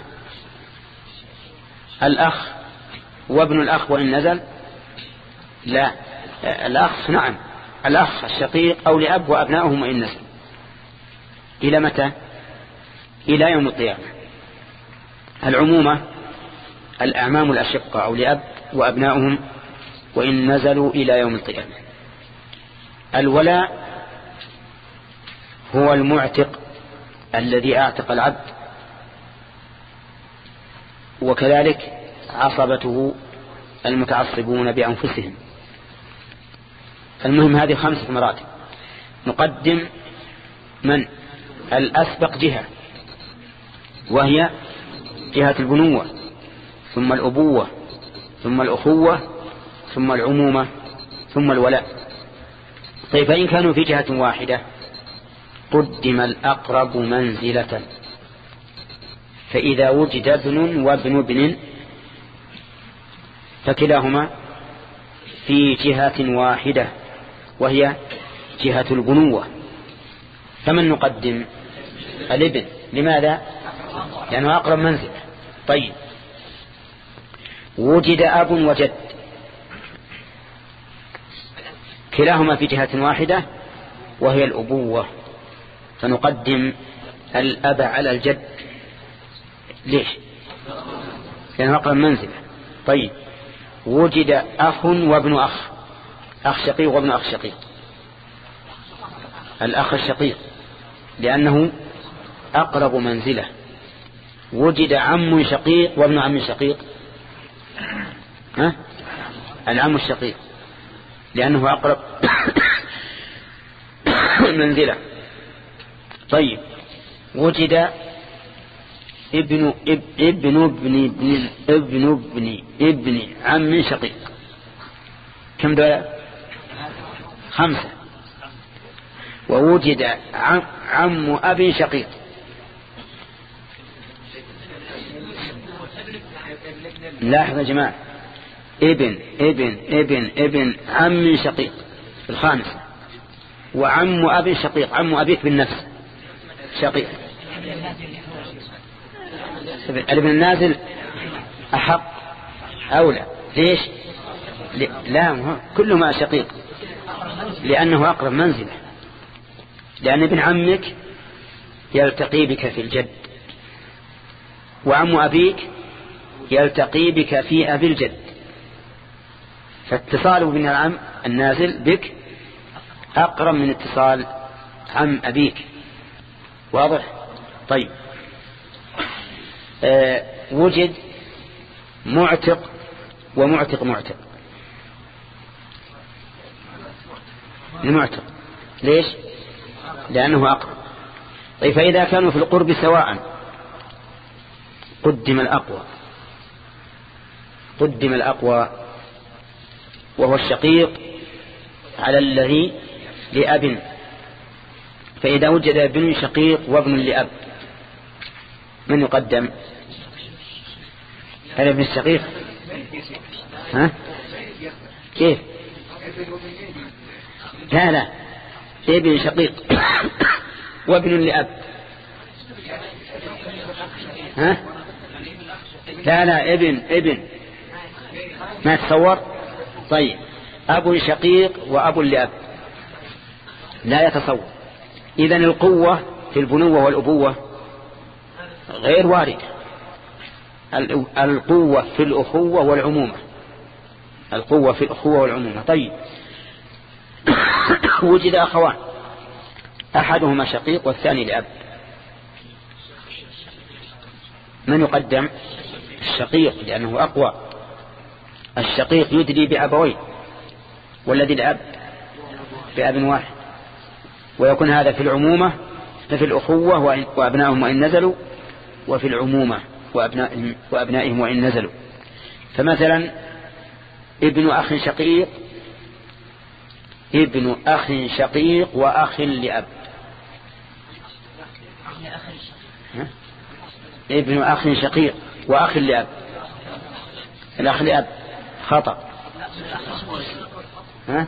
الأخ وابن الأخ وإن نزل لا الأخ نعم الأخ الشقيق أو لأب وأبناؤهم وإن نزل إلى متى؟ إلى يوم القيامة. العمومة الأعمام الأشقة أو لأب وأبناؤهم وإن نزلوا إلى يوم القيامة. الولاء هو المعتق الذي أعتق العبد، وكذلك عصبته المتعصبون بأنفسهم. المهم هذه خمسة مراتب. نقدم من؟ الأسبق جهة وهي جهة البنوة ثم الأبوة ثم الأخوة ثم العمومة ثم الولاء. طيب فإن كانوا في جهة واحدة قدم الأقرب منزلة، فإذا وجد ابن وابن ابن فكلاهما في جهة واحدة وهي جهة البنوة، فمن نقدم؟ الابن. لماذا؟ لأنه أقرب منزلة. طيب وجد أب وجد كلاهما في جهة واحدة وهي الأبوة، فنقدم الأب على الجد. ليش؟ لأنه أقرب منزلة. طيب وجد أخ وابن أخ أخ شقيق وابن أخ شقيق. الأخ الشقيق لأنه أقرب منزلة. وجد عم شقيق وابن عم شقيق، ها؟ العم الشقيق لأنه أقرب منزلة. طيب وجد ابن اب ابن ابن ابن ابن ابن ابن عم شقيق. كم دولة؟ خمسة. ووجد عم, عم أب شقيق. لاحظوا يا جماعة، ابن ابن ابن ابن عم شقيق الخامسة، وعم أب شقيق، عم أبيك بالنفس شقيق. الابن النازل أحق أولى. ليش؟ لا كل ما شقيق لأنه أقرب منزلة، لأن ابن عمك يلتقي بك في الجد، وعم أبيك يلتقي بك في أبي الجد، فاتصال ابن العم النازل بك أقرب من اتصال عم أبيك. واضح؟ طيب أه وجد معتق ومعتق معتق. المعتق ليش؟ لأنه أقرب. طيب فإذا كانوا في القرب سواء قدم الأقوى، قدم الأقوى وهو الشقيق على الذي لأب. فإذا وجد ابن شقيق وابن لأب من يقدم؟ الابن الشقيق. ها؟ كيف؟ لا لا ابن شقيق وابن لأب. ها؟ لا لا ابن ابن ما تصور. طيب أب شقيق وأب لأب لا يتصور. إذن القوة في البنوة والأبوة غير واردة. القوة في الأخوة والعمومة، القوة في الأخوة والعمومة. طيب وجد أخوان أحدهما شقيق والثاني لأب، من يقدم؟ الشقيق لأنه أقوى. الشقيق يدري بأبوين، والذي لأب بأب واحد. ويكون هذا في العمومة، في الأخوة وأبنائهم وإن نزلوا، وفي العمومة وأبنائهم, وأبنائهم وإن نزلوا. فمثلا ابن أخ شقيق، ابن أخ شقيق وأخ لأب. ابن أخ شقيق وأخ لأب. الأخ لأب خطأ. ها؟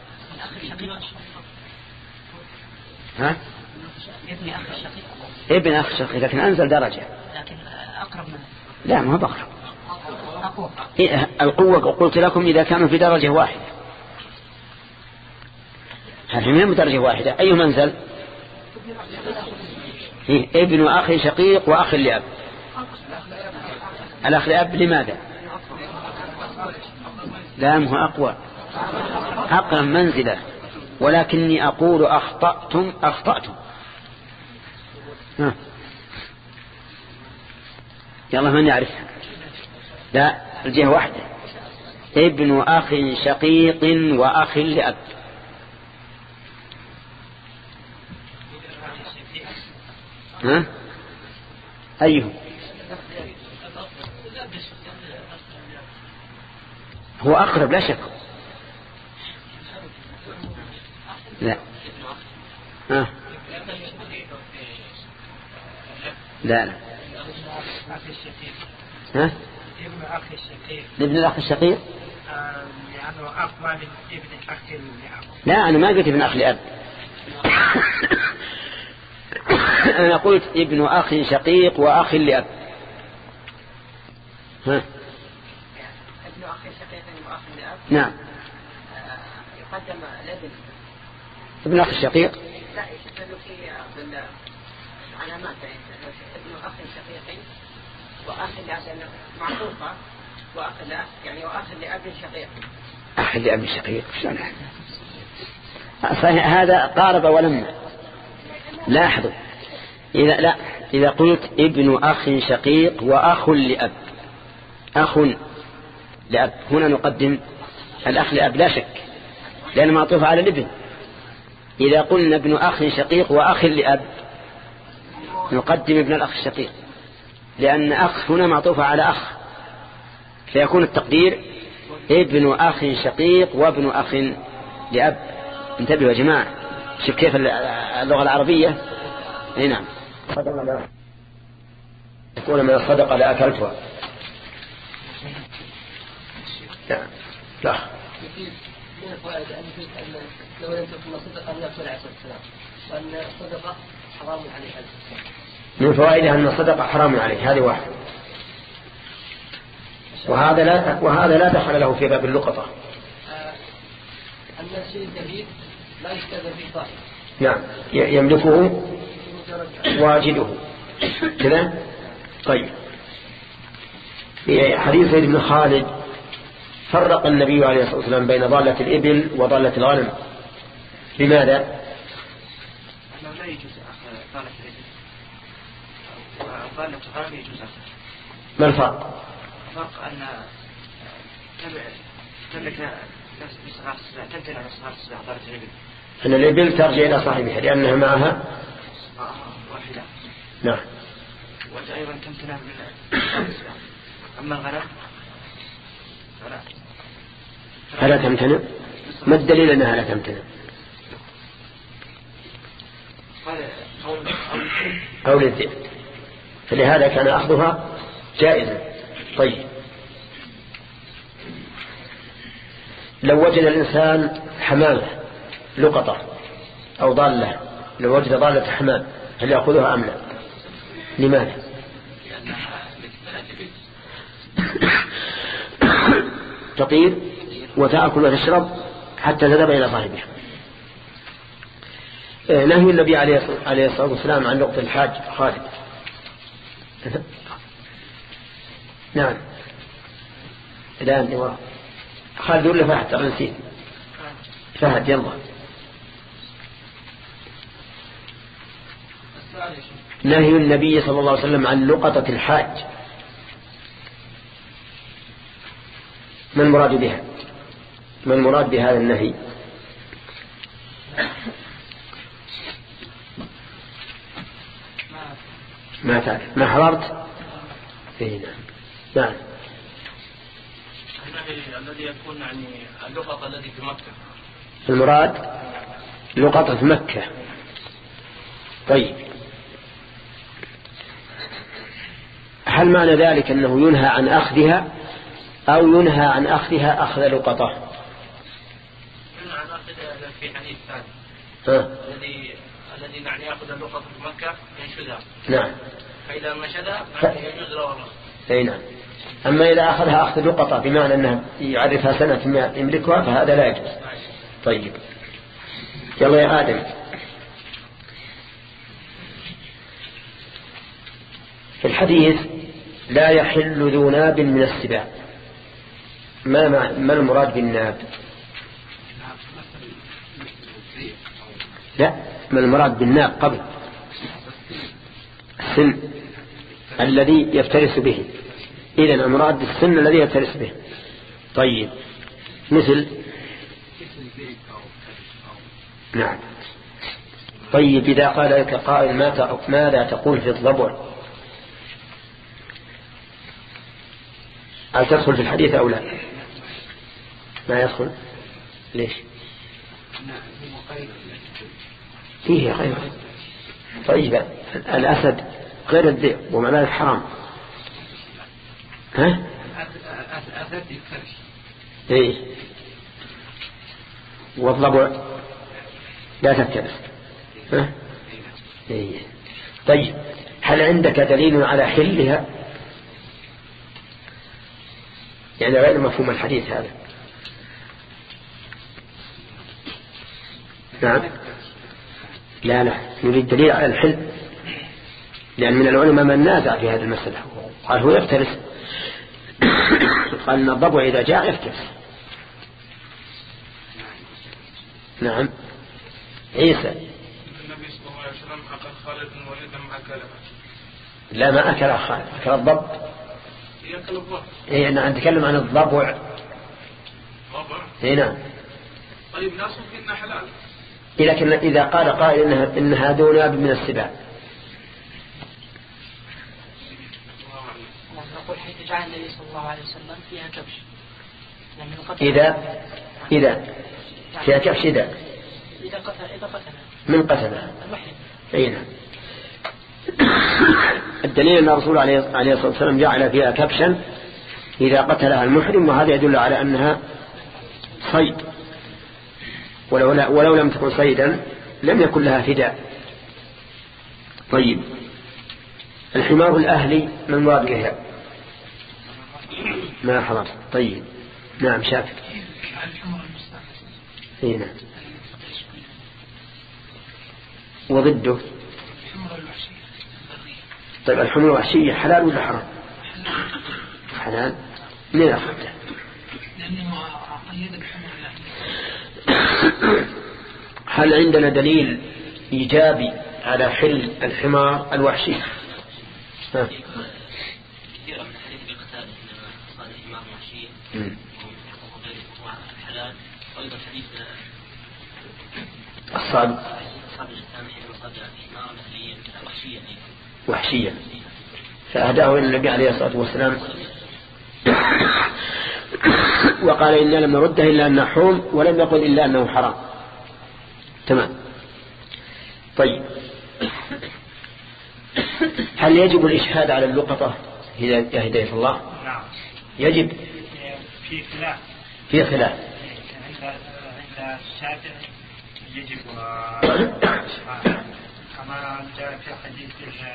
ها؟ ابن أخ الشقيق. ابن أخ الشقيق لكن أنزل درجة. لكن أقرب منه. لا ما بقرب. أقوى. القوة قلت لكم إذا كانوا في درجة واحدة. هل بدرجة واحدة أي منزل؟ إيه؟ ابن أخ شقيق وأخ لأب. الأخ لأب لماذا؟ لا مه أقوى، أقرب منزلة، ولكني أقول أخطأتم أخطأتم. ها. يلا من يعرفها؟ لا الجهة واحدة، ابن أخ شقيق وأخ لأب. ها؟ أيهم؟ هو أقرب لا شك. لا ها؟ لا لا ها؟ ابن أخ الشقيق. ابن الأخ الشقيق لأنه أقوى من ابن أخ لأب. لا أنا ما قلت ابن أخ لأب. أنا قلت ابن أخ شقيق وأخ لأب. ها؟ ابن أخ شقيق وأخ لأب. نعم. يقدم الابن. ابن أخ الشقيق. لا يشتغل في علامات ابن أخ شقيق وأخ لأب معروفة، وأخ لأب يعني وأخ لأب شقيق. أخ لأب شقيق صحيح هذا قارب ولم لاحظوا إذا لا إذا قلت ابن أخ شقيق وأخ لأب أخ لأب هنا نقدم الأخ لأب لا شك لأنه معطوف على الابن. إذا قلنا ابن أخ شقيق وأخ لأب نقدم ابن الأخ الشقيق لأن أخ هنا معطوف على أخ فيكون التقدير ابن أخ شقيق وابن أخ لأب. انتبهوا يا جماعة شوف كيف اللغة العربية. نعم يقول من الصدقة لأكلتها. لا لا من الفوائد أن لو لم تكن صدقة من الرسول عليه الصلاة والسلام وأن الصدقة حرام عليها. من فوائدها أن الصدقة حرام عليه هذه واحد. وهذا لا وهذا لا دخل له في باب اللقطة. أن الشيء الجديد لا يستأذن فيه صاحب. نعم يملكه واجده كذا. طيب في حديث زيد بن خالد فرق النبي عليه الصلاة والسلام بين ضالة الإبل وضالة الغنم. لماذا؟ أنه لا يجوز ضالة الإبل وضالة الغنم يجوز. ما الفرق؟ الفرق أن تملك تمتنع من صغار السباع ضالة الإبل. أن الإبل ترجع إلى صاحبها لأنها معها واحدة. نعم. وأيضا تمتنع من صغار السباع. أما الغنم فلا. فلا تمتنع. ما الدليل أنها لا تمتنع؟ أو للذئب فلهذا كان أخذها جائزا. طيب لو وجد الإنسان حمامة لقطة أو ضالة لو وجد ضالة حمام هل يأخذها أم لا؟ لماذا؟ تطير وتأكل وتشرب حتى تذهب إلى صاحبها. نهي النبي عليه الصلاة والسلام عن لقطة الحاج خالد. نعم الآن خالد ولا فهد؟ ترى نسيت فهد يلا. نهي النبي صلى الله عليه وسلم عن لقطة الحاج ما المراد بها؟ ما المراد بهذا النهي؟ ما تعرف ما حضرت فيه. نعم الذي يكون يعني اللقطة التي في مكة المراد لقطة مكة. طيب هل معنى ذلك أنه ينهى عن أخذها أو ينهى عن أخذها أخذ لقطة؟ ينهى عن أخذها في حديث ثاني الذي الذي يعني يأخذ اللقطة في مكة ينشدها. نعم فإذا نشدها ف... يجوز له والله. أي نعم. أما إذا أخذها أخذ لقطة بمعنى أنها يعرفها سنة ثم يملكها فهذا لا يجوز. طيب يلا يا آدم. في الحديث لا يحل ذو ناب من السباع ما, ما المراد بالناب؟ لا ما المراد بالناب قبل السن الذي يفترس به. إذن المراد بالسن الذي يفترس به. طيب مثل نعم. طيب إذا قال لك قائل ماذا تقول في الضبع هل تدخل في الحديث أو لا؟ ما يدخل. ليش؟ فيه غير. طيب الأسد غير الذئب ومع ذلك حرام. ها؟ الأسد يفترس. إيه والضبع لا تفترس. ها؟ إيه. طيب هل عندك دليل على حلها؟ يعني غير مفهوم الحديث هذا. نعم لا لا نريد دليل على الحل لأن من العلماء من نازع في هذه المسألة قال هو يفترس قال أن الضبع إذا جاء يفترس نعم. عيسى النبي صلى الله عليه وسلم أكل خالد بن الوليد لما أكله. لا ما أكل خالد، أكل الضب. يأكل الضب. إيه أنا أتكلم عن الضبع. ضبع. إيه نعم. طيب ناس إنها حلال. لكن إذا قال قائل إنها إنها ذناب من السباع. نقول حيث جعل النبي صلى الله عليه وسلم فيها كبش. إذا إذا فيها كبش إذا إذا قتل إذا قتل من قتلها. المحرم. أي نعم. الدليل أن الرسول عليه الصلاة والسلام جعل فيها كبشا إذا قتلها المحرم، وهذا يدل على أنها صيد، ولو, ولو لم تكن صيدا لم يكن لها فداء. طيب الحمار الأهلي من واقعها ما حضر. طيب نعم شاكر. هنا وضده. طيب الحمر الوحشية حلال ولا حرام؟ حلال. من أخذته؟ هل عندنا دليل إيجابي على حل الحمار الوحشي؟ ها. الصاد وحشية فأهداه إلى النبي عليه الصلاة والسلام وقال إنا لم نرده إلا أنه حرم، ولم يقل إلا أنه حرام. تمام. طيب هل يجب الإشهاد على اللقطة هداية الله؟ نعم يجب. في خلاف في خلاف عند عند الشافعي يجب كما جاء في حديث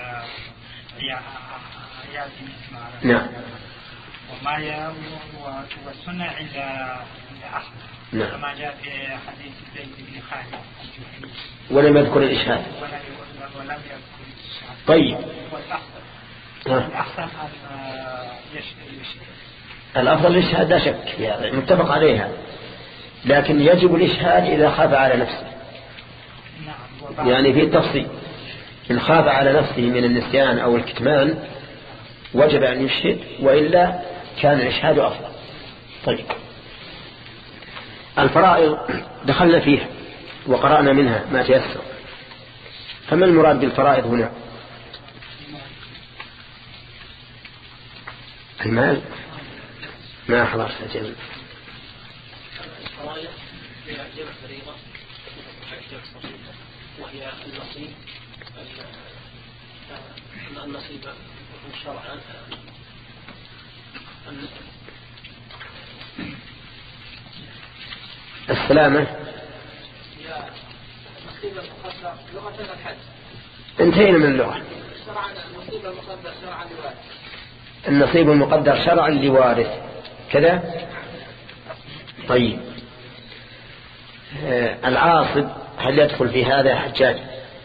عياذ بن حمار. نعم. وما والسنة عند عند أحمد. نعم. كما جاء في حديث زيد بن خالد ولم يذكر الإشهاد. ولم يذكر الإشهاد. طيب والأحسن الأحسن أن يشهد. الأفضل الإشهاد لا شك يعني متفق عليها، لكن يجب الإشهاد إذا خاف على نفسه. نعم. يعني في التفصيل إن خاف على نفسه من النسيان أو الكتمان وجب أن يشهد، وإلا كان الإشهاد أفضل. طيب الفرائض دخلنا فيها وقرأنا منها ما تيسر، فما المراد بالفرائض هنا؟ المال ما حضرت الجميع. الفرائض جمع فريضة وهي النصيب النصيب شرعا السلامة. النصيب المقدر لغة الحج. انتهينا من اللغة. شرعا النصيب المقدر شرعا لوارث. النصيب المقدر شرعا لوارث كذا. طيب آه العاصب هل يدخل في هذا حجاج؟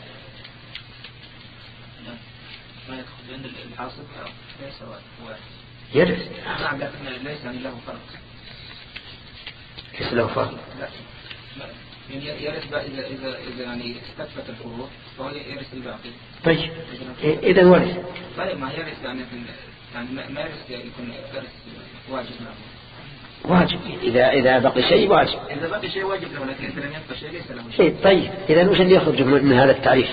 ما يدخل لأن العاصب ليس وارث. يرث. نعم لكن ليس له فرق. ليس له فرق. لا يعني يرث إذا إذا إذا يعني استكفت الفروع فهو يرث الباقي. طيب إذا ورث. طيب ما يرث يعني يعني ما يرث يكون يرث واجب له. واجب إذا إذا بقي شيء واجب. إذا بقي شيء واجب له لكن إذا لم يبقى شيء ليس له شيء. إيه طيب إذا وش اللي يخرج من هذا التعريف؟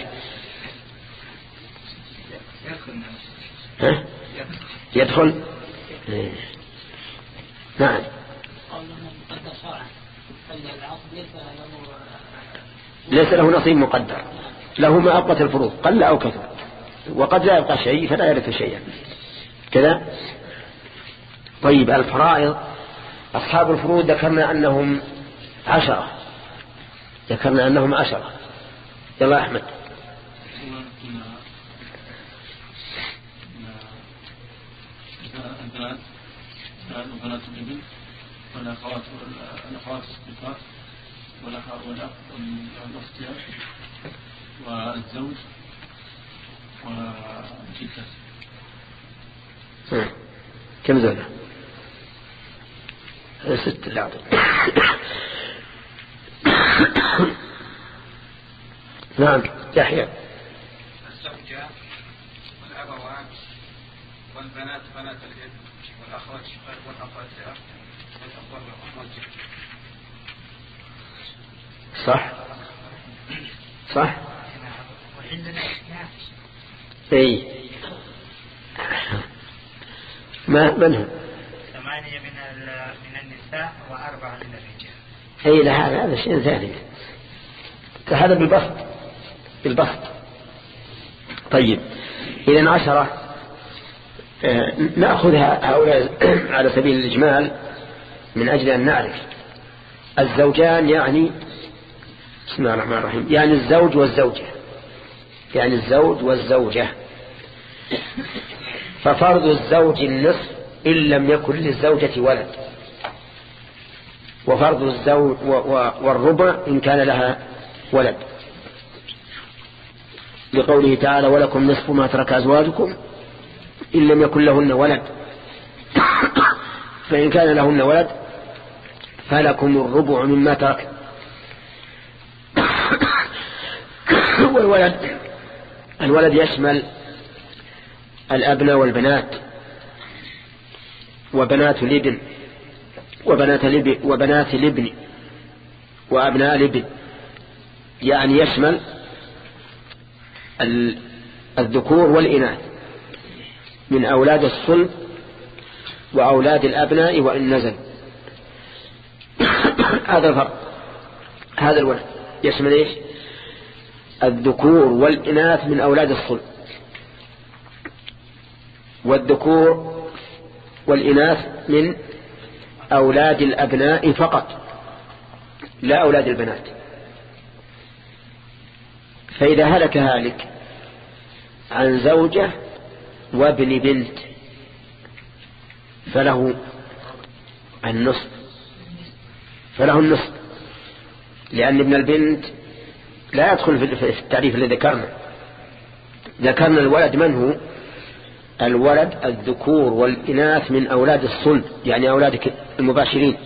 يدخل. ها؟ يدخل. إيه. نعم. ليس له نصيب مقدر، له ما أبقت الفروض قل أو كثر، وقد لا يبقى شيء فلا يرث شيئا كذا. طيب الفرائض أصحاب الفروض ذكرنا أنهم عشرة ذكرنا أنهم عشرة يلا أحمد. البنات وبنات الابن والأخوات والأخوات الصديقات والأخ والأختيار والزوج والجدة. كم ذولا؟ ست العدد. نعم يحيى. الزوجة والأبوان والبنات بنات الابن والأخوات والأخوات والأخوات والأخوات. صح صح. اي ما من هم؟ ثمانية من من النساء وأربعة من الرجال. اي لا هذا هذا شيء ثاني، هذا بالبسط بالبسط. طيب إذن عشرة نأخذها هؤلاء على سبيل الإجمال من أجل أن نعرف. الزوجان يعني بسم الله الرحمن الرحيم يعني الزوج والزوجة، يعني الزوج والزوجة. ففرض الزوج النصف إن لم يكن للزوجة ولد، وفرض الزوج والربع إن كان لها ولد، لقوله تعالى ولكم نصف ما ترك أزواجكم إن لم يكن لهن ولد، فإن كان لهن ولد فلكم الربع مما ترك. والولد الولد يشمل الأبناء والبنات وبنات الابن وبنات الابن وبنات الابن وأبناء الابن، يعني يشمل الذكور والإناث من أولاد الصلب وأولاد الأبناء وإن نزل. هذا الفرق. هذا الولد يشمل إيش؟ الذكور والإناث من أولاد الصلب، والذكور والإناث من أولاد الأبناء فقط لا أولاد البنات. فإذا هلك هالك عن زوجة وابن بنت فله النصف، فله النصف، لأن ابن البنت لا يدخل في التعريف الذي ذكرنا. ذكرنا الولد من هو؟ الولد الذكور والإناث من أولاد الصلب، يعني أولاد المباشرين،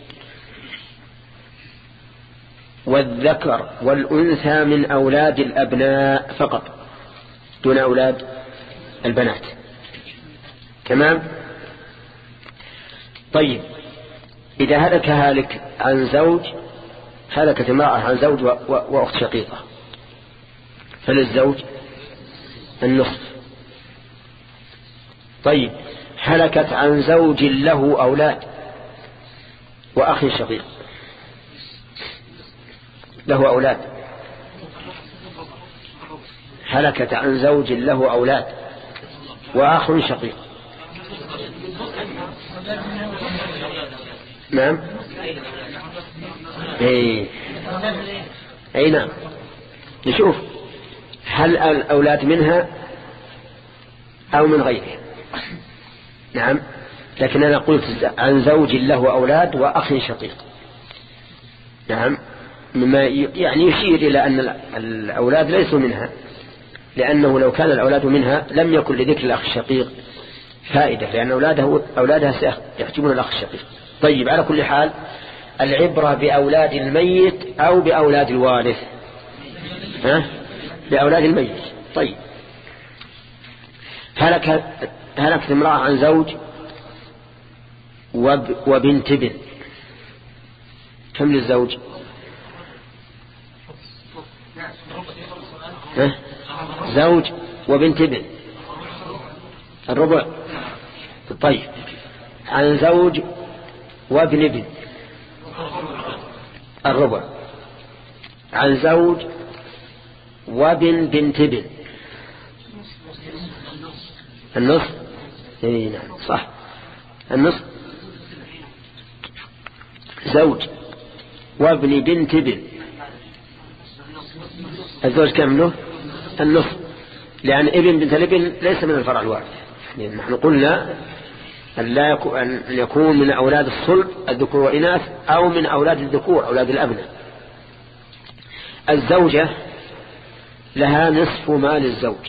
والذكر والأنثى من أولاد الأبناء فقط دون أولاد البنات. تمام. طيب إذا هلك هالك عن زوج، هلكت امرأة عن زوج وأخت شقيقة، فللزوج النصف. طيب هلكت عن زوج له أولاد وأخ شقيق، له أولاد، هلكت عن زوج له أولاد وأخ شقيق. نعم اي اي نعم. نشوف هل الأولاد منها أو من غيرها. نعم، لكن أنا قلت عن زوج له أولاد وأخ شقيق. نعم، مما يعني يشير إلى أن الأولاد ليسوا منها، لأنه لو كان الأولاد منها لم يكن لذكر الأخ الشقيق فائدة، لأن أولاده أولادها سيحجبون الأخ الشقيق. طيب على كل حال العبرة بأولاد الميت أو بأولاد الوارث؟ ها؟ بأولاد الميت. طيب هلك هلكت امرأة عن زوج وب وبنت ابن، كم للزوج؟ ها؟ زوج وبنت ابن الربع. طيب عن زوج وابن ابن الربع، عن زوج وابن بنت ابن النصف. اي نعم صح، النصف. زوج وابن بنت ابن الزوج كم له؟ النصف، لأن ابن بنت الابن ليس من الفرع الوارث. يعني نحن قلنا أن لا يكون أن يكون من أولاد الصلب الذكور والإناث أو من أولاد الذكور أولاد الأبناء. الزوجة لها نصف مال الزوج،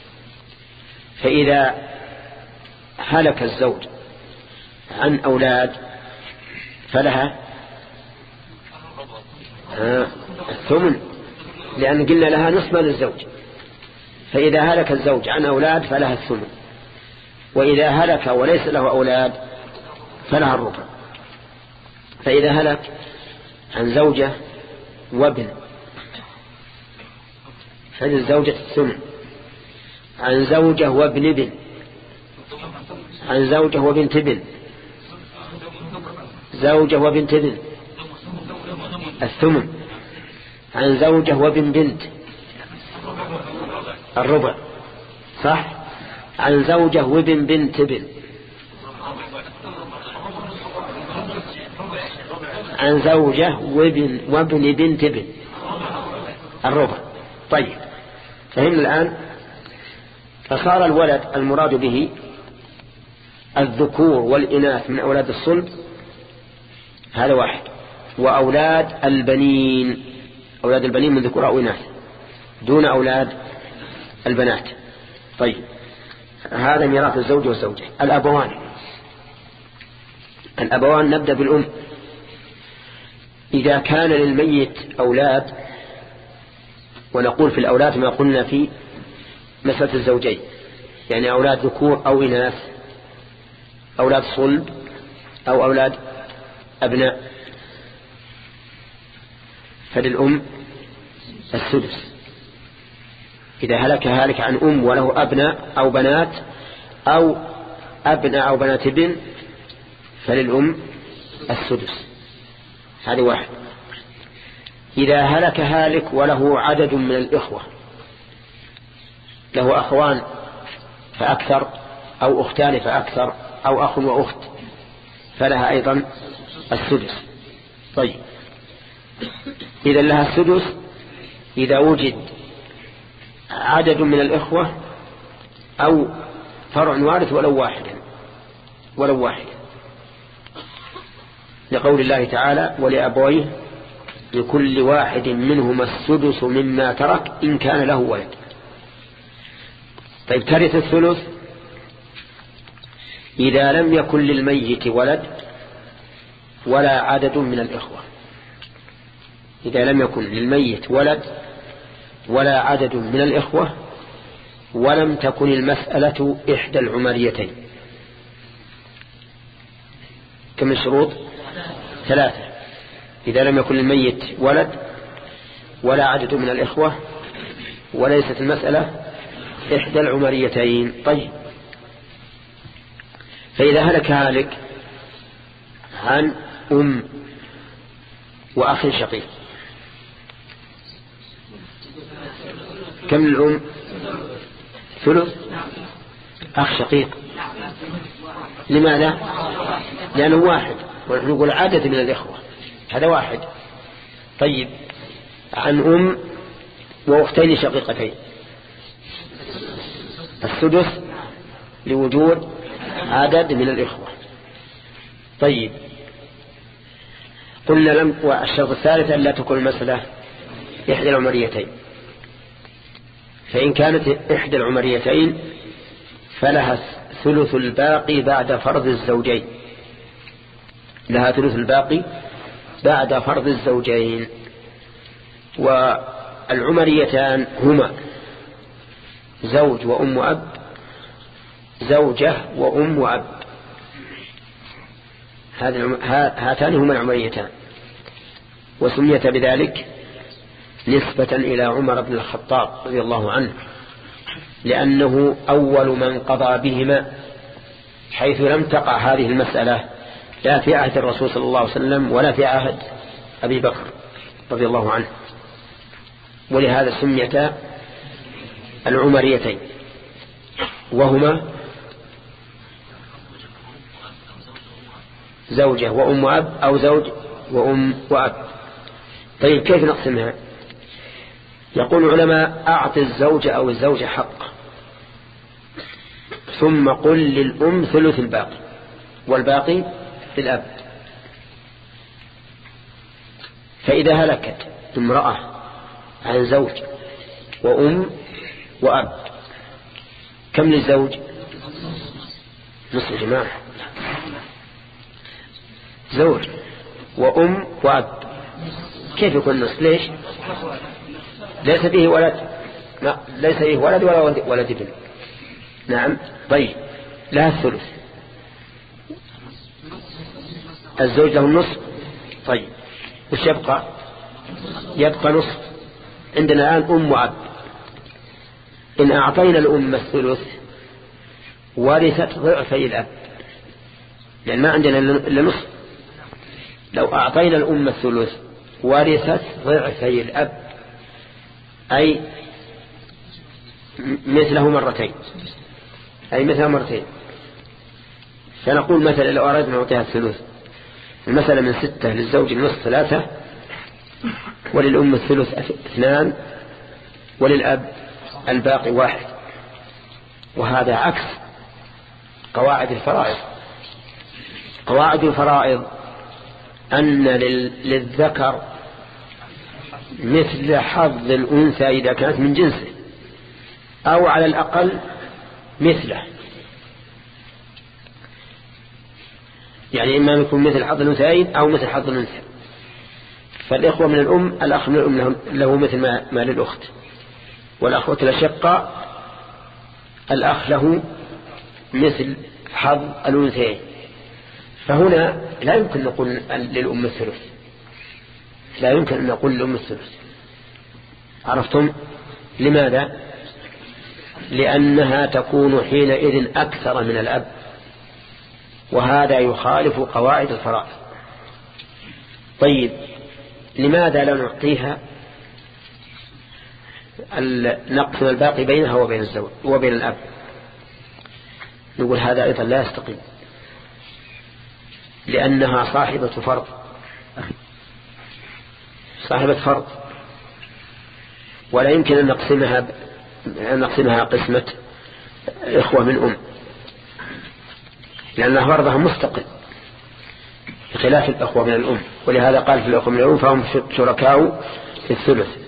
فإذا هلك الزوج عن أولاد فلها الثمن لأن قلنا لها نصف مال الزوج، فإذا هلك الزوج عن أولاد فلها الثمن، وإذا هلك وليس له أولاد فلها الربع. فإذا هلك عن زوجة وابن فللزوجة الثمن، عن زوجة وابن ابن، عن زوجة وبنت ابن، زوجة وبنت ابن الثمن، عن زوجة وابن بنت الربع، صح؟ عن زوجة وابن بنت ابن، عن زوجة وابن وابن بنت ابن الربع. طيب فهمنا الآن. فصار الولد المراد به الذكور والإناث من أولاد الصلب، هذا واحد، وأولاد البنين، أولاد البنين من ذكور أو إناث دون أولاد البنات. طيب هذا ميراث الزوج والزوجة. الأبوان، الأبوان نبدأ بالأم. إذا كان للميت أولاد، ونقول في الأولاد ما قلنا في مسألة الزوجين، يعني أولاد ذكور أو إناث، أولاد صلب أو أولاد أبناء، فللأم السدس. إذا هلك هالك عن أم وله أبناء أو بنات أو أبناء أو بنات ابن فللأم السدس. هذا واحد. إذا هلك هالك وله عدد من الإخوة، له أخوان فأكثر أو أختان فأكثر أو أخ وأخت فلها أيضا السدس. طيب إذا لها السدس إذا وجد عدد من الإخوة أو فرع وارث ولو واحد ولو واحد، لقول الله تعالى ولأبويه لكل واحد منهما السدس مما ترك إن كان له ولد. طيب ترث الثلث إذا لم يكن للميت ولد ولا عدد من الإخوة، إذا لم يكن للميت ولد ولا عدد من الإخوة ولم تكن المسألة إحدى العمريتين. كم الشروط؟ ثلاثة. إذا لم يكن للميت ولد ولا عدد من الإخوة وليست المسألة إحدى العمريتين. طيب فإذا هلك هالك عن أم وأخ شقيق، كم الأم؟ ثلث. أخ شقيق لماذا؟ لأنه واحد، ونحن نقول عدد من الإخوة، هذا واحد. طيب عن أم وأختين شقيقتين السدس لوجود عدد من الإخوة. طيب قلنا لم، والشرط الثالث أن لا تكون المسألة إحدى العمريتين، فإن كانت إحدى العمريتين فلها ثلث الباقي بعد فرض الزوجين، لها ثلث الباقي بعد فرض الزوجين. والعمريتان هما زوج وأم وأب، زوجة وأم وأب، هاتان هما العمريتان، وسميت بذلك نسبة إلى عمر بن الخطاب رضي الله عنه، لأنه أول من قضى بهما، حيث لم تقع هذه المسألة لا في عهد الرسول صلى الله عليه وسلم ولا في عهد أبي بكر رضي الله عنه، ولهذا سميتا العمريتين، وهما زوجة وأم وأب أو زوج وأم وأب. طيب كيف نقسمها؟ يقول العلماء أعط الزوج أو الزوجة حق، ثم قل للأم ثلث الباقي والباقي للأب. فإذا هلكت امرأة عن زوج وأم وأب كم للزوج؟ نصف جماعة، زوج وأم وأب كيف يكون نصف؟ ليش؟ ليس فيه ولد، ما ليس فيه ولد ولا ولد ابن. نعم. طيب لها الثلث، الزوج له النصف. طيب وش يبقى؟ يبقى نصف. عندنا الآن أم وأب، إن أعطينا الأم الثلث ورثت ضعفي الأب، لأن ما عندنا إلا نصف. لو أعطينا الأم الثلث ورثت ضعفي الأب، أي مثله مرتين، أي مثله مرتين. فنقول مثلا لو أردنا نعطيها الثلث، المسألة من ستة، للزوج النصف ثلاثة، وللأم الثلث اثنان، وللأب الباقي واحد. وهذا عكس قواعد الفرائض. قواعد الفرائض أن للذكر مثل حظ الأنثى إذا كانت من جنسه، أو على الأقل مثله، يعني إما يكون مثل حظ الأنثيين أو مثل حظ الأنثى. فالإخوة من الأم، الأخ من الأم له مثل ما, ما للأخت، والأخوة الأشقاء الأخ له مثل حظ الأنثيين. فهنا لا يمكن نقول للأم الثلث، لا يمكن أن نقول للأم الثلث. عرفتم لماذا؟ لأنها تكون حينئذ أكثر من الأب، وهذا يخالف قواعد الفرائض. طيب لماذا لا نعطيها نقسم الباقي بينها وبين الزوج وبين الأب؟ نقول هذا أيضا لا يستقيم، لأنها صاحبة فرض، صاحبة فرض، ولا يمكن أن نقسمها أن نقسمها قسمة إخوة من أم، لأن فرضها مستقل بخلاف الأخوة من الأم. ولهذا قال في الأخوة من الأم فهم شركاء في الثلث.